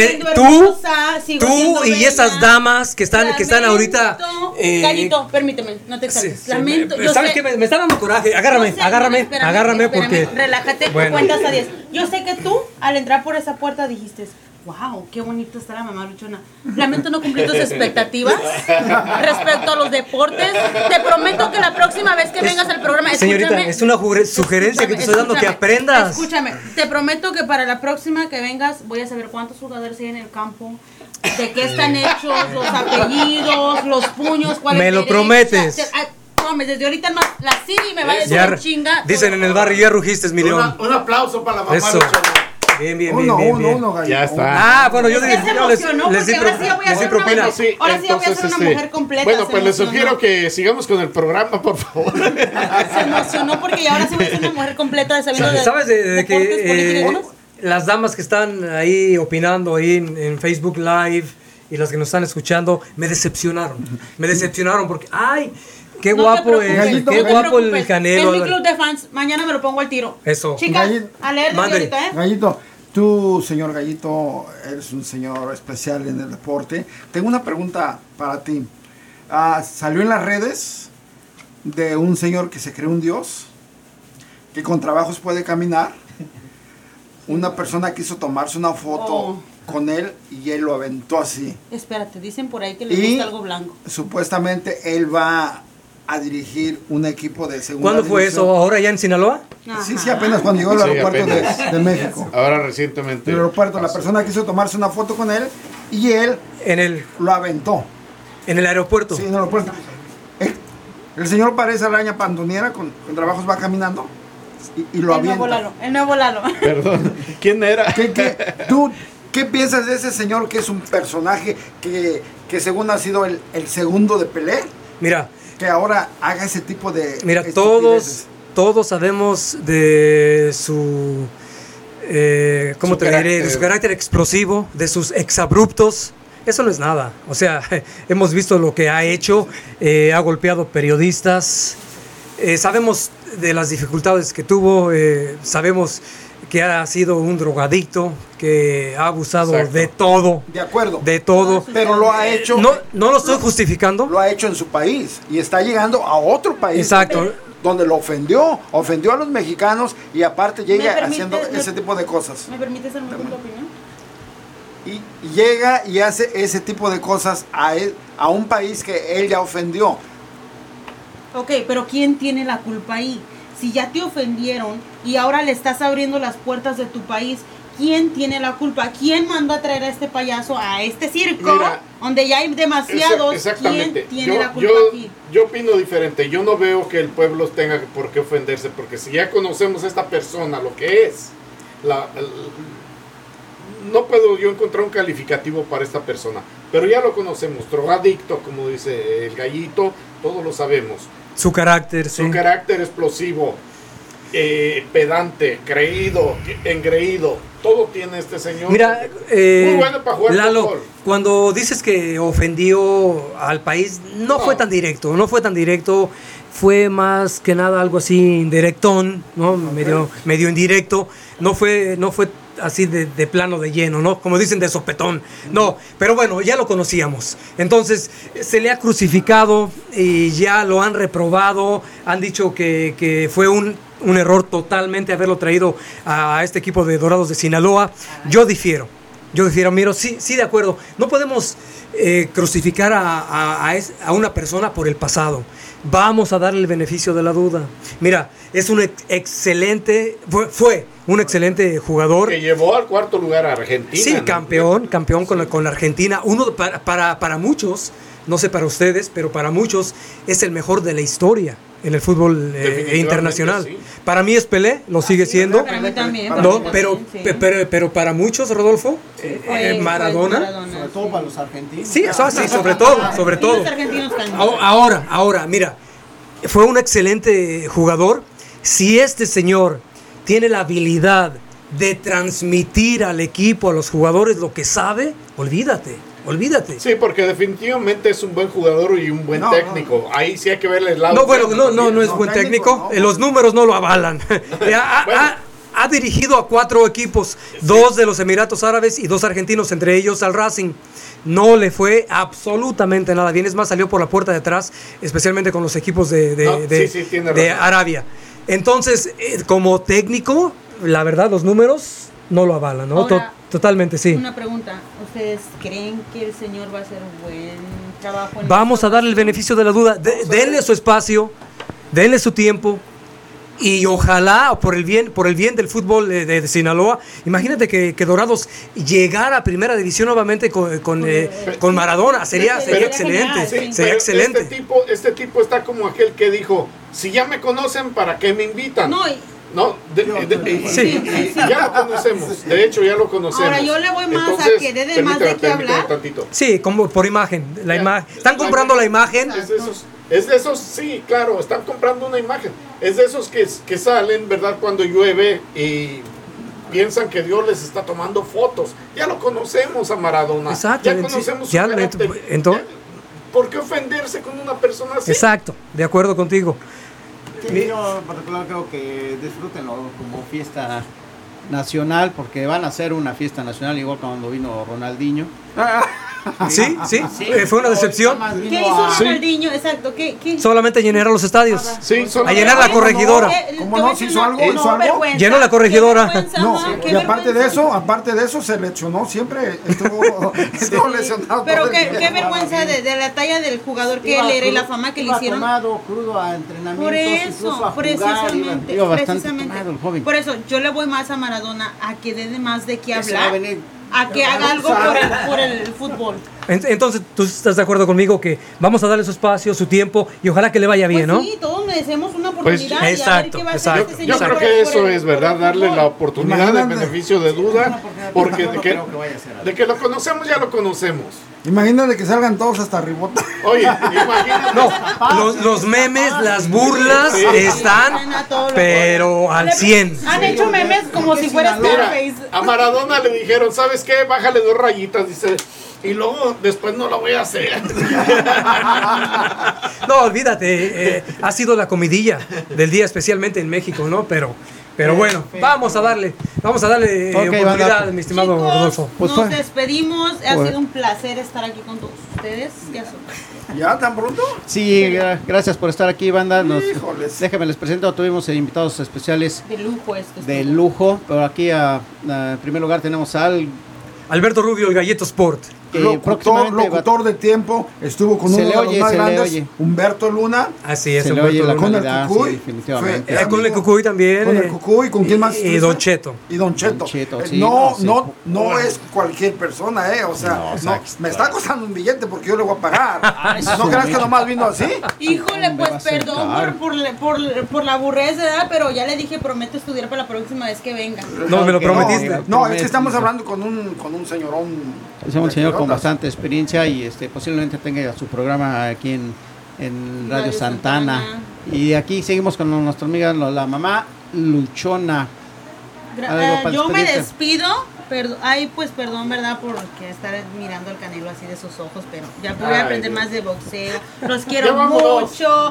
tú y esas damas que están ahorita Gallito, permíteme, no te exaltes. Sí, lamento, ¿sabes qué? Me está dando coraje. Agárrame porque relájate, bueno. Cuentas a 10. Yo sé que tú al entrar por esa puerta dijiste, wow, qué bonito está la mamá luchona. Lamento no cumplir tus expectativas respecto a los deportes. Te prometo que la próxima vez que vengas al programa, señorita, es una sugerencia que te estoy dando, que aprendas. Escúchame, te prometo que para la próxima que vengas voy a saber cuántos jugadores hay en el campo, de qué están hechos, los apellidos, los puños, cuál me es lo prometes. Desde ahorita más la Siri me va a decir en chinga. Dicen en el barrio, ya rugiste, mi león. Un aplauso para la mamá Eso. luchona. Bien. Ya está. Bueno, yo se emocionó porque ahora sí voy a ser una mujer. Ahora sí voy a ser una mujer completa. Bueno, pues les sugiero que sigamos con el programa, por favor. Se emocionó porque ahora sí voy a ser una mujer completa sabiendo de ¿sabes de deportes políticos? Las damas que están ahí opinando ahí en Facebook Live y las que nos están escuchando me decepcionaron. Me decepcionaron porque qué guapo el Canelo. Es mi club de fans. Mañana me lo pongo al tiro. Eso. Chicas, a leer desde ahorita, Gallito, tú, señor Gallito, eres un señor especial en el deporte. Tengo una pregunta para ti. Salió en las redes de un señor que se cree un dios, que con trabajos puede caminar. Una persona quiso tomarse una foto con él y él lo aventó así. Espérate, dicen por ahí que le gusta algo blanco. Supuestamente él va a dirigir un equipo de segunda ¿Cuándo fue división. eso? ¿Ahora ya en Sinaloa? Sí, apenas cuando llegó al aeropuerto de México. Ahora recientemente. El aeropuerto, la persona quiso tomarse una foto con él y él lo aventó. ¿En el aeropuerto? Sí, en el aeropuerto. El señor parece araña pandoniera, con trabajos va caminando y lo avienta. El nuevo Lalo. Perdón, ¿quién era? ¿Tú qué piensas de ese señor que es un personaje que según ha sido el segundo de Pelé? Mira. Que ahora haga ese tipo de... Mira, todos sabemos de su... ¿cómo te diré? De su carácter explosivo, de sus exabruptos. Eso no es nada. O sea, hemos visto lo que ha hecho. Ha golpeado periodistas. Sabemos de las dificultades que tuvo. Sabemos que ha sido un drogadicto, que ha abusado de todo. De acuerdo. De todo. Pero lo ha hecho... No lo estoy justificando. Lo ha hecho en su país y está llegando a otro país. Exacto. Donde lo ofendió a los mexicanos y aparte llega haciendo ese tipo de cosas. ¿Me permites hacer una opinión? Y llega y hace ese tipo de cosas a un país que él ya ofendió. Ok, pero ¿quién tiene la culpa ahí? Si ya te ofendieron y ahora le estás abriendo las puertas de tu país, ¿quién tiene la culpa? ¿Quién mandó a traer a este payaso a este circo? Mira, donde ya hay demasiados. Exactamente. ¿Quién tiene la culpa aquí? Yo opino diferente. Yo no veo que el pueblo tenga por qué ofenderse, porque si ya conocemos a esta persona, lo que es, no puedo yo encontrar un calificativo para esta persona, pero ya lo conocemos, drogadicto, como dice el Gallito, todos lo sabemos. Su carácter, Su carácter explosivo, pedante, engreído, todo tiene este señor. Mira, muy bueno para jugar Lalo, fútbol. cuando dices que ofendió al país, no fue tan directo, fue más que nada algo así indirectón, ¿no? Medio indirecto, no fue así de plano de lleno, ¿no? Como dicen, de sopetón. No, pero bueno, ya lo conocíamos. Entonces, se le ha crucificado y ya lo han reprobado. Han dicho que fue un error totalmente haberlo traído a este equipo de Dorados de Sinaloa. Yo difiero, miro, sí, de acuerdo. No podemos crucificar a una persona por el pasado. Vamos a darle el beneficio de la duda. Mira, es un fue un excelente jugador. Que llevó al cuarto lugar a Argentina. Sí, ¿no? campeón con la Argentina. Uno para muchos, no sé para ustedes, pero para muchos es el mejor de la historia en el fútbol internacional. Sí. Para mí es Pelé, lo sigue siendo. Para mí también. No, pero para muchos, Rodolfo, Maradona. Sobre todo para los argentinos. Sí, eso sí, sobre todo. Ahora, mira, fue un excelente jugador. Si este señor tiene la habilidad de transmitir al equipo, a los jugadores, lo que sabe, olvídate. Sí, porque definitivamente es un buen jugador y un buen técnico. Ahí sí hay que verle el lado. No es buen técnico. Los números no lo avalan. Ha dirigido a 4 equipos, 2 de los Emiratos Árabes y 2 argentinos, entre ellos al Racing. No le fue absolutamente nada bien. Es más, salió por la puerta de atrás, especialmente con los equipos de Arabia. Entonces, como técnico, la verdad, los números no lo avalan, ¿no? Ahora, Totalmente, sí. Una pregunta, ¿ustedes creen que el señor va a hacer un buen trabajo? Vamos a darle el beneficio de la duda. Denle su espacio, denle su tiempo. Y ojalá, por el bien del fútbol de Sinaloa, imagínate que Dorados llegara a primera división nuevamente con Maradona. Sería excelente. Sí, sería excelente. Este tipo está como aquel que dijo, si ya me conocen, ¿para qué me invitan? Ya lo conocemos. De hecho, ya lo conocemos. Ahora yo le voy más a que dé más de qué hablar. Sí, como por imagen. Están comprando la imagen. Es de esos, sí, claro, están comprando una imagen. Es de esos que salen, ¿verdad? Cuando llueve y piensan que Dios les está tomando fotos. Ya lo conocemos a Maradona. Exacto. Ya conocemos su carácter. Entonces, ¿por qué ofenderse con una persona así? Exacto, de acuerdo contigo. Sí, yo en particular creo que disfrútenlo como fiesta nacional, porque van a hacer una fiesta nacional igual cuando vino Ronaldinho. Sí, fue una decepción. ¿Qué hizo Ronaldinho? Exacto, ¿qué? Solamente llenar los estadios. Sí, a llenar la corregidora. ¿Cómo no? ¿Se hizo algo? ¿Hizo algo? Llenó la corregidora. No, y aparte de eso se lesionó siempre. Estuvo lesionado. Pero qué vergüenza de la talla del jugador que él era y la fama que le hicieron. Tomado, crudo a entrenamientos. Por eso, precisamente. Tomado el joven. Por eso, yo le voy más a Maradona a que dé más de qué hablar. A que haga algo por el fútbol. Entonces, ¿tú estás de acuerdo conmigo que vamos a darle su espacio, su tiempo y ojalá que le vaya bien, ¿no? Sí, todos merecemos una oportunidad. Pues, exacto, y a ver qué va a hacer este señor. Yo creo que eso es, ¿verdad? Darle la oportunidad, el beneficio de duda, porque de que lo conocemos, ya lo conocemos. Imagínate que salgan todos hasta ribota. Oye, imagínate. No, los memes, las burlas están, pero al 100. Han hecho memes como si fuera Scarface. A Maradona le dijeron, ¿sabes qué? Bájale 2 rayitas, dice. Y luego después no lo voy a hacer. No, olvídate, ha sido la comidilla del día, especialmente en México, ¿no? Pero bueno, vamos a darle oportunidad, mi estimado Rodolfo. Nos despedimos, ha sido un placer estar aquí con todos ustedes. ¿Ya tan pronto? Sí, gracias por estar aquí, banda. Déjenme les presento, tuvimos invitados especiales de lujo, pero aquí en primer lugar tenemos al Alberto Rubio, el Galleto Sport. Locutor de tiempo, estuvo con uno de los más grandes, Humberto Luna. Así es, se le oye la con el calidad, Cucuy. sí, definitivamente. Con el Cucuy también. Con el Cucuy, ¿con quién más? Y Don Cheto. Sí, no es cualquier persona, o sea, me está costando un billete porque yo le voy a pagar. ¿No creas que nomás vino así? Híjole, pues perdón por la aburrez de edad, pero ya le dije, prometo estudiar para la próxima vez que venga. No, me lo prometiste. No, es que estamos hablando con un señorón. Es un señor con bastante experiencia y posiblemente tenga su programa aquí en Radio Santana. Y aquí seguimos con nuestra amiga, la mamá Luchona. Yo me despido. Perdón, ¿verdad? Porque estar mirando al Canelo así de sus ojos, pero ya voy a aprender más de boxeo. Los quiero mucho.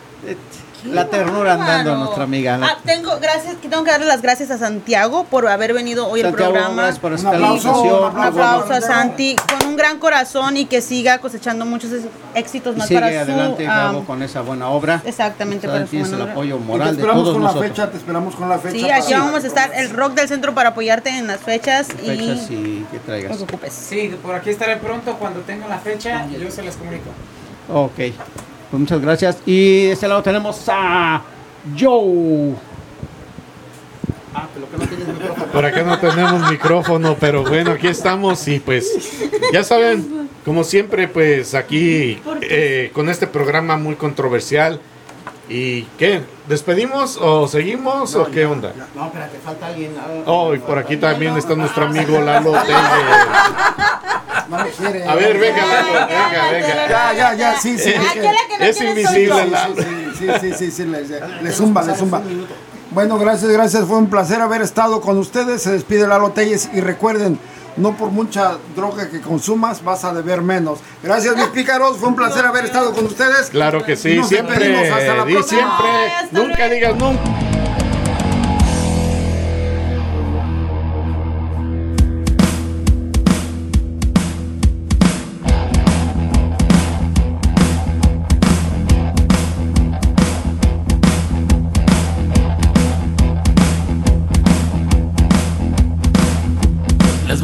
La ternura andando a nuestra amiga. Tengo que darle las gracias a Santiago por haber venido hoy al programa. Gracias por esta invitación. Un aplauso a Santi con un gran corazón y que siga cosechando muchos éxitos más para su... Sigue adelante, con esa buena obra. Exactamente, para su el apoyo moral de todos nosotros. Te esperamos con la fecha. Sí, aquí vamos a estar, el Rock del Centro, para apoyarte en las fechas y que traigas. No te ocupes. Sí, por aquí estaré pronto cuando tenga la fecha y yo se las comunico. Ok. Pues muchas gracias. Y de este lado tenemos a Joe. Pero que no tienes micrófono. Por acá no tenemos micrófono, pero bueno, aquí estamos y pues ya saben, como siempre, pues aquí con este programa muy controversial. ¿Y qué? ¿Despedimos o seguimos o qué onda? No, espérate, falta alguien. Y por aquí también está nuestro amigo Lalo Telle. No me quiere. A ver, venga, Lalo, venga. Ya, sí. Es invisible, Lalo. Sí, le zumba. Bueno, gracias, fue un placer haber estado con ustedes. Se despide Lalo Telles y recuerden, no por mucha droga que consumas vas a deber menos. Gracias, mis pícaros, fue un placer haber estado con ustedes. Claro que sí, siempre, nunca digas nunca.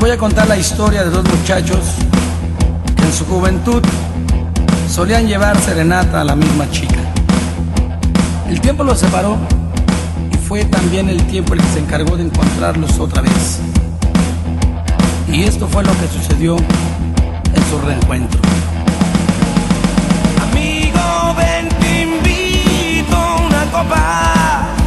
voy a contar la historia de dos muchachos que en su juventud solían llevar serenata a la misma chica. El tiempo los separó y fue también el tiempo el que se encargó de encontrarlos otra vez. Y esto fue lo que sucedió en su reencuentro. Amigo, ven, te invito a una copa.